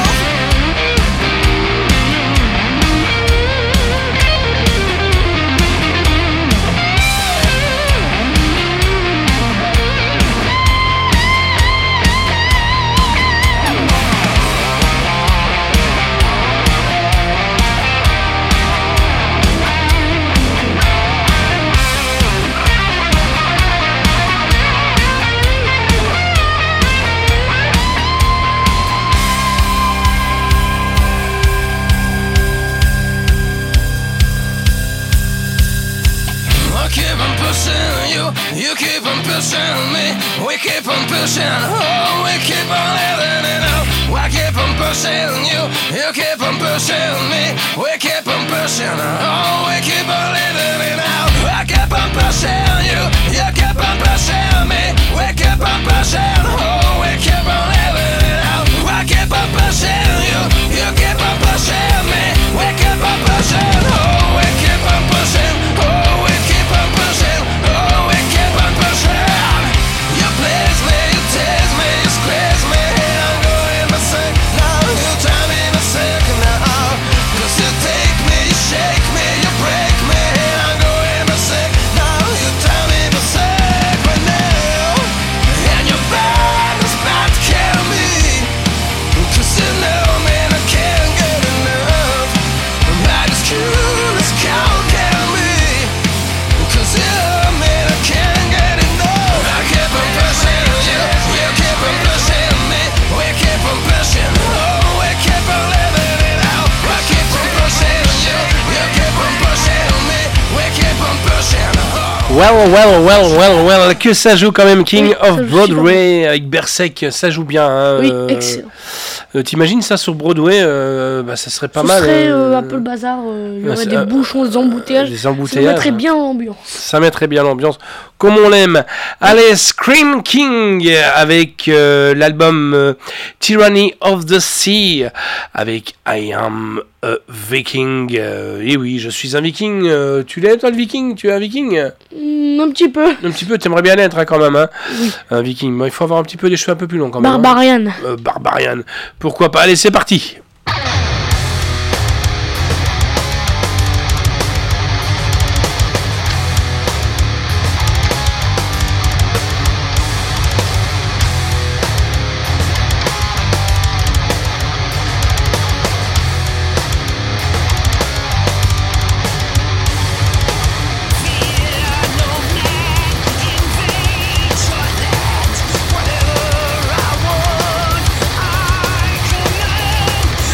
S9: I keep on pushing you, you keep on pushing me. We keep on pushing, oh, we keep on living it out. I keep on pushing you, you keep on pushing me. We keep on pushing, oh, we keep on living it out. I keep on pushing you, you keep on pushing me. We keep on pushing, oh, we keep on living it out. I keep on pushing you, you keep on pushing me. We keep on pushing, oh, we keep on pushing, oh, we keep on pushing, oh, we keep on pushing. You please me, you tease me, you squeeze me, and I'm going to sick. Now you turn me to sick now. Cause you take me, you shake me, you break me, and I'm going to sick. Now you turn me to sick right now. And your bad is about to kill me. Cause you know me and I can't get enough. Bad is cool, it's cold, kill me. Cause you know me and I can't get enough. I keep on pushing you, you keep on pushing me. We keep on pushing, oh, we keep on living it out. I keep on pushing you, you keep on pushing me. We keep on pushing, oh.
S3: Well, well, well, well, well, que ça joue quand même King
S4: Oui, ça
S3: of
S4: joue
S3: Broadway avec Berserk, ça joue bien. Hein,
S4: Oui,
S3: euh,
S4: excellent.
S3: euh, T'imagines ça sur Broadway, euh, bah, ça serait pas
S4: Ce
S3: mal.
S4: serait
S3: euh,
S4: euh, un peu le bazar, euh, il y
S3: ouais,
S4: aurait
S3: c'est-
S4: des
S3: euh,
S4: bouchons, des embouteillages.
S3: des
S4: Ça
S3: embouteillages.
S4: mettrait bien l'ambiance.
S3: Ça mettrait bien l'ambiance, comme on l'aime. Allez, Scream King avec euh, l'album euh, Tyranny of the Sea avec I Am a Viking. Euh, et oui, je suis un Viking. Euh, tu l'es toi le Viking? Tu es un Viking?
S4: Mm, un petit peu.
S3: Un petit peu, t'aimerais bien l'être hein, quand même. Hein,
S4: Oui.
S3: un Viking. Bon, il faut avoir un petit peu des cheveux un peu plus longs quand même. hein.
S4: Barbarian.
S3: Euh, Barbarian. Pourquoi pas? Allez, c'est parti.
S2: Whatever I want, I can learn.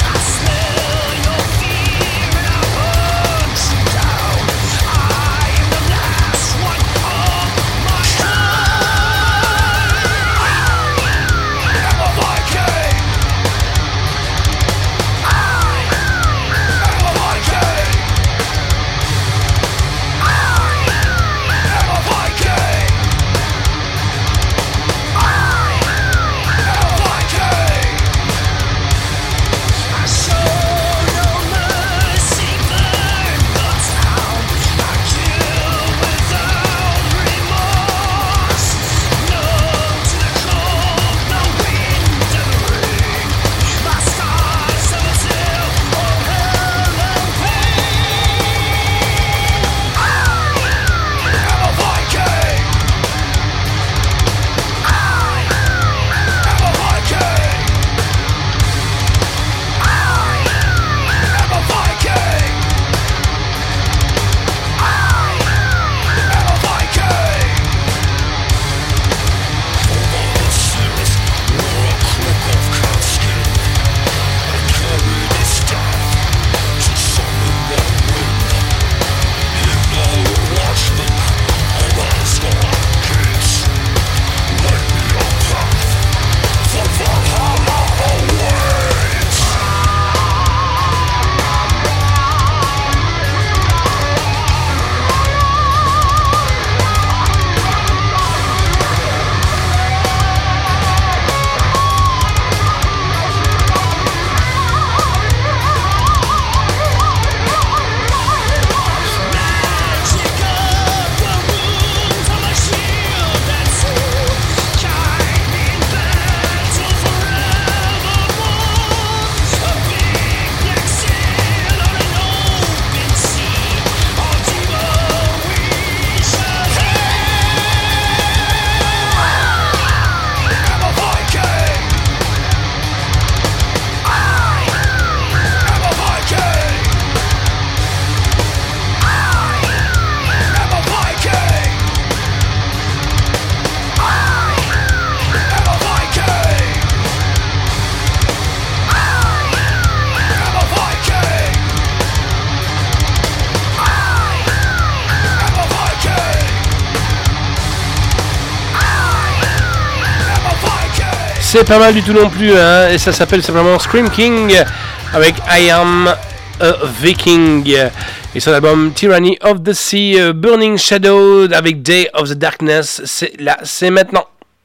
S3: c'est pas mal du tout non plus, hein, et ça s'appelle simplement Scream King avec I Am a Viking. Et son album Tyranny of the Sea, uh, Burning Shadow avec Day of the Darkness, c'est là, c'est maintenant.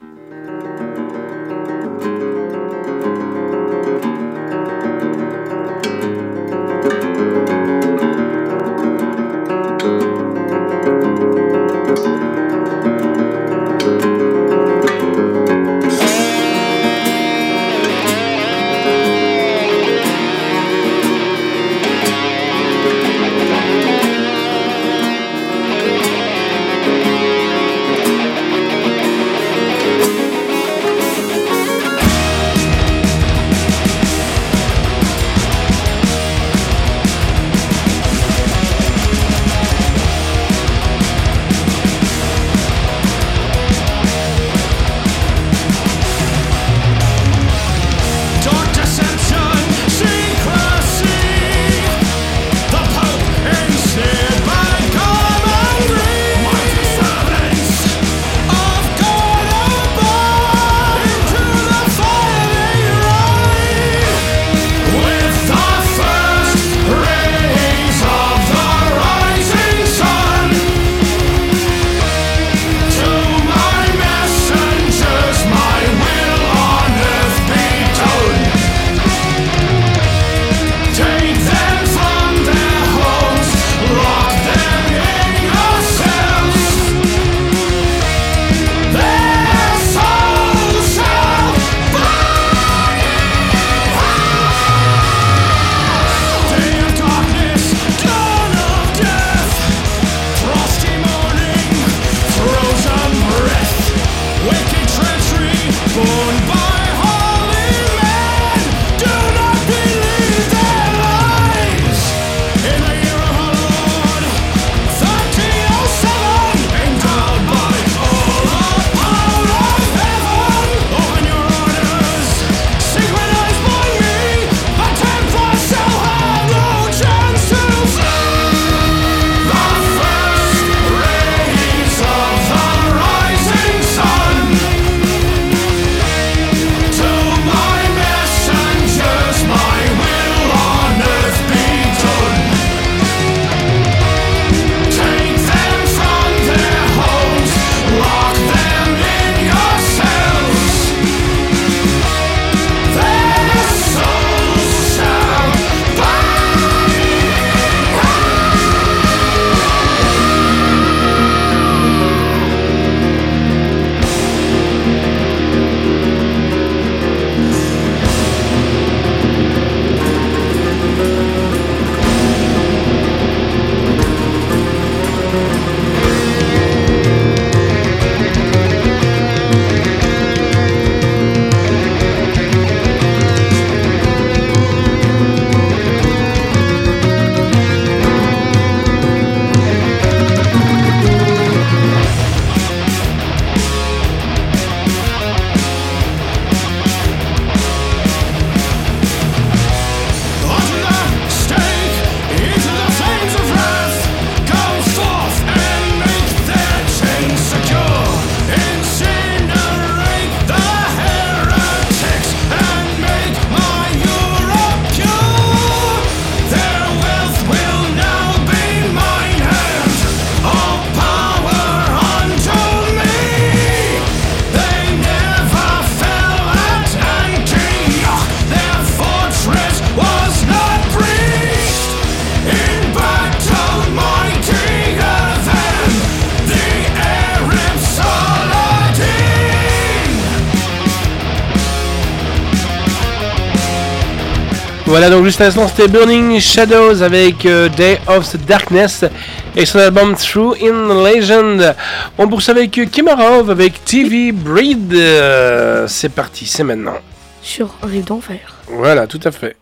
S3: Voilà, donc juste à l'instant c'était Burning Shadows avec euh, Day of the Darkness et son album True in Legend. On poursuit avec euh, Kemarov avec T V Breed. Euh, c'est parti, c'est maintenant.
S4: Sur Rive d'Enfer.
S3: Voilà, tout à fait.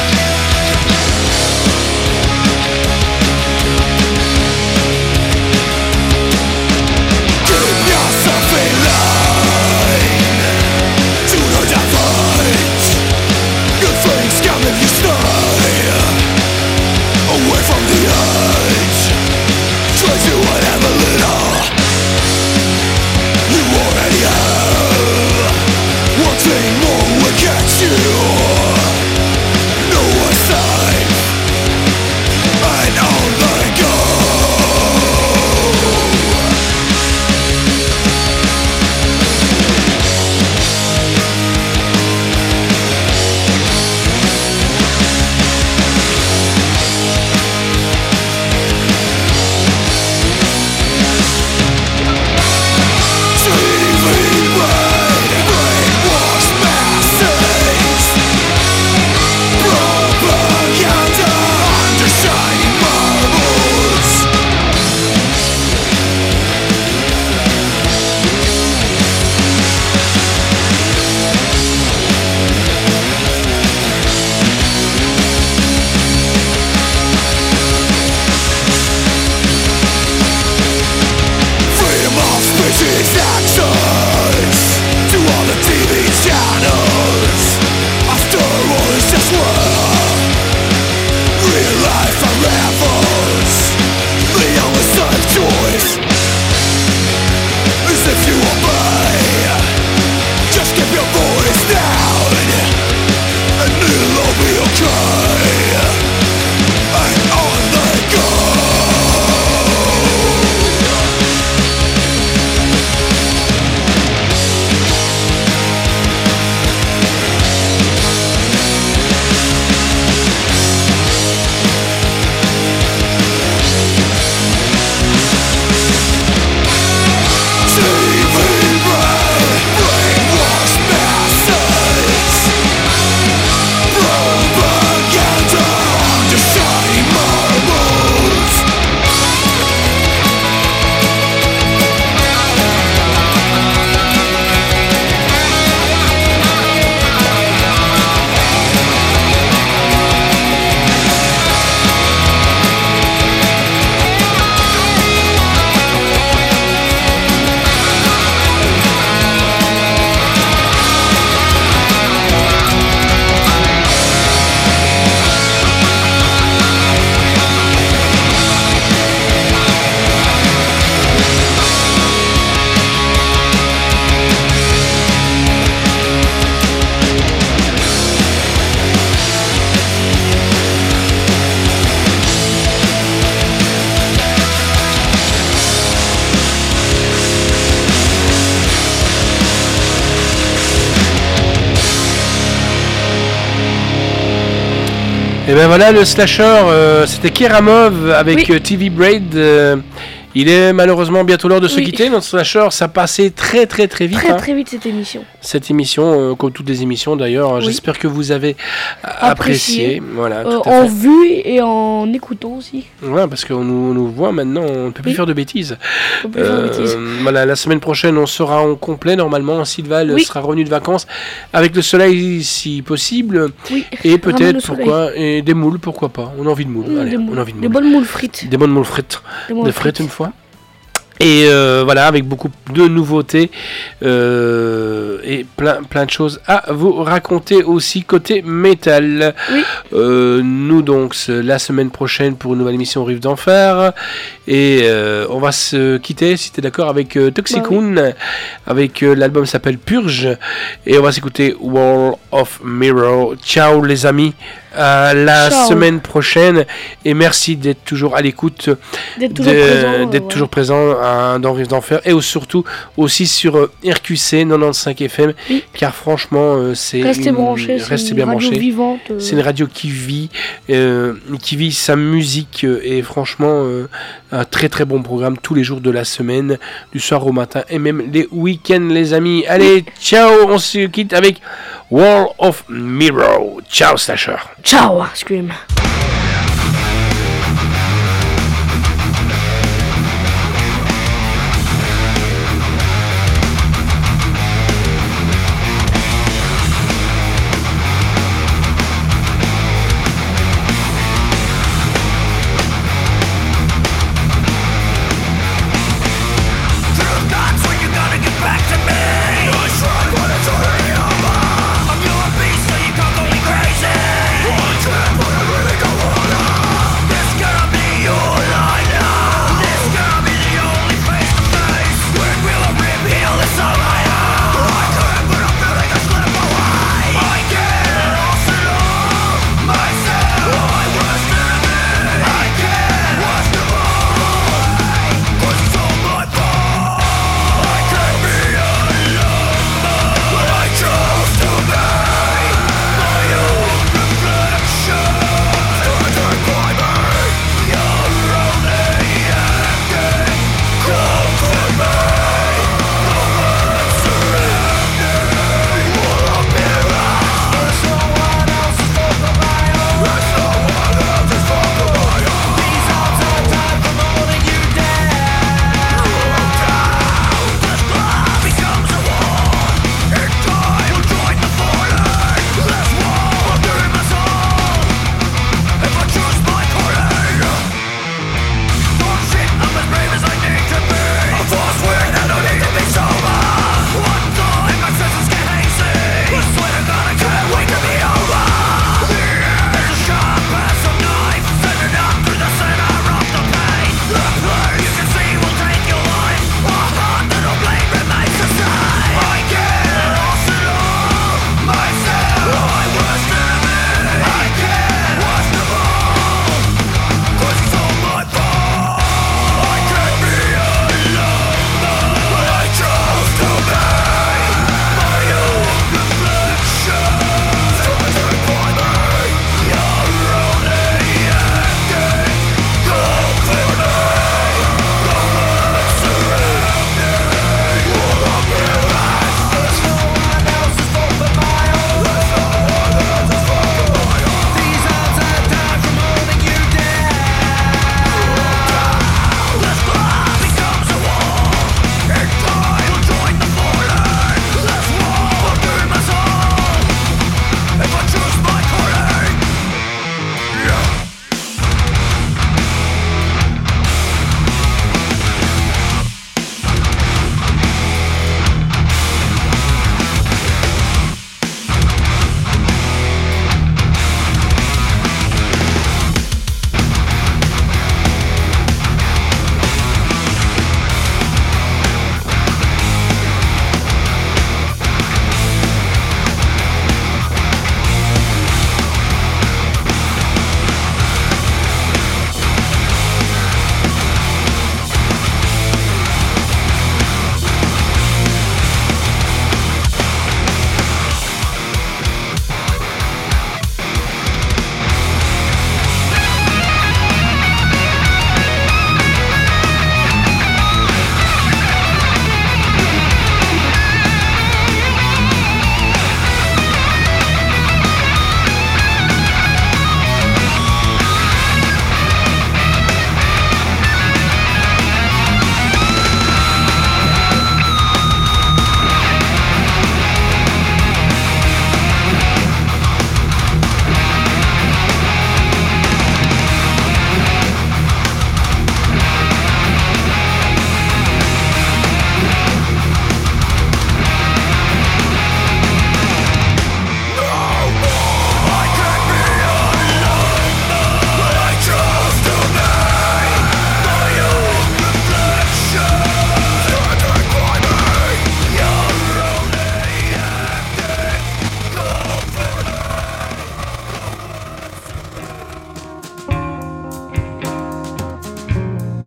S5: Thank
S3: Et ben voilà, le slasher, euh, c'était Keramov avec
S4: Oui.
S3: euh, T V Braid. euh, il est malheureusement bientôt l'heure de se
S4: Oui.
S3: quitter. Notre slasher, ça passait très très très vite.
S4: Très
S3: hein,
S4: très vite cette émission.
S3: cette émission, euh, comme toutes les émissions d'ailleurs.
S4: Oui.
S3: J'espère que vous avez euh, apprécié.
S4: Apprécié.
S3: Voilà,
S4: Euh,
S3: tout à
S4: en
S3: fait.
S4: vue et en écoutant aussi.
S3: Ouais, parce qu'on nous, on nous voit maintenant, on ne peut plus
S4: Oui.
S3: faire de bêtises.
S4: Faut plus faire de
S3: Euh,
S4: bêtises.
S3: voilà, la semaine prochaine, on sera en complet normalement. Sylval
S4: Oui.
S3: sera revenu de vacances avec le soleil si possible.
S4: Oui.
S3: Et
S4: Ramène le
S3: peut-être
S4: soleil.
S3: pourquoi et des moules, pourquoi pas. On a envie de moules.
S4: Mmh,
S3: Allez,
S4: des,
S3: on
S4: moules.
S3: a envie de
S4: Des
S3: moules.
S4: bonnes moules frites.
S3: Des bonnes moules frites.
S4: Des moules
S3: Des frites une fois. Et euh, voilà, avec beaucoup de nouveautés euh, et plein, plein de choses à vous raconter aussi côté métal.
S4: Oui.
S3: Euh, nous donc ce- la semaine prochaine pour une nouvelle émission Rive d'Enfer. Et euh, on va se quitter, si tu es d'accord, avec euh, Toxicoon. Avec euh, l'album s'appelle Purge. Et on va s'écouter Wall of Mirror. Ciao les amis. À la
S4: Ciao.
S3: semaine prochaine. Et merci d'être toujours à l'écoute
S4: D'être toujours
S3: de-
S4: présent. euh,
S3: d'être
S4: voilà.
S3: toujours présent hein, dans Rive d'Enfer et au- surtout aussi sur euh, R Q C quatre-vingt-quinze F M
S4: Oui.
S3: car franchement euh, c'est
S4: Restez
S3: une-
S4: branchés. C'est
S3: restez
S4: une
S3: bien
S4: radio
S3: branchés.
S4: vivante. euh,
S3: C'est une radio qui vit, euh, qui vit sa musique euh, et franchement euh, un très très bon programme tous les jours de la semaine, du soir au matin et même les week-ends les amis. Allez, ciao, on se quitte avec Wall of Mirror. Ciao Slasher.
S4: Ciao, Scream.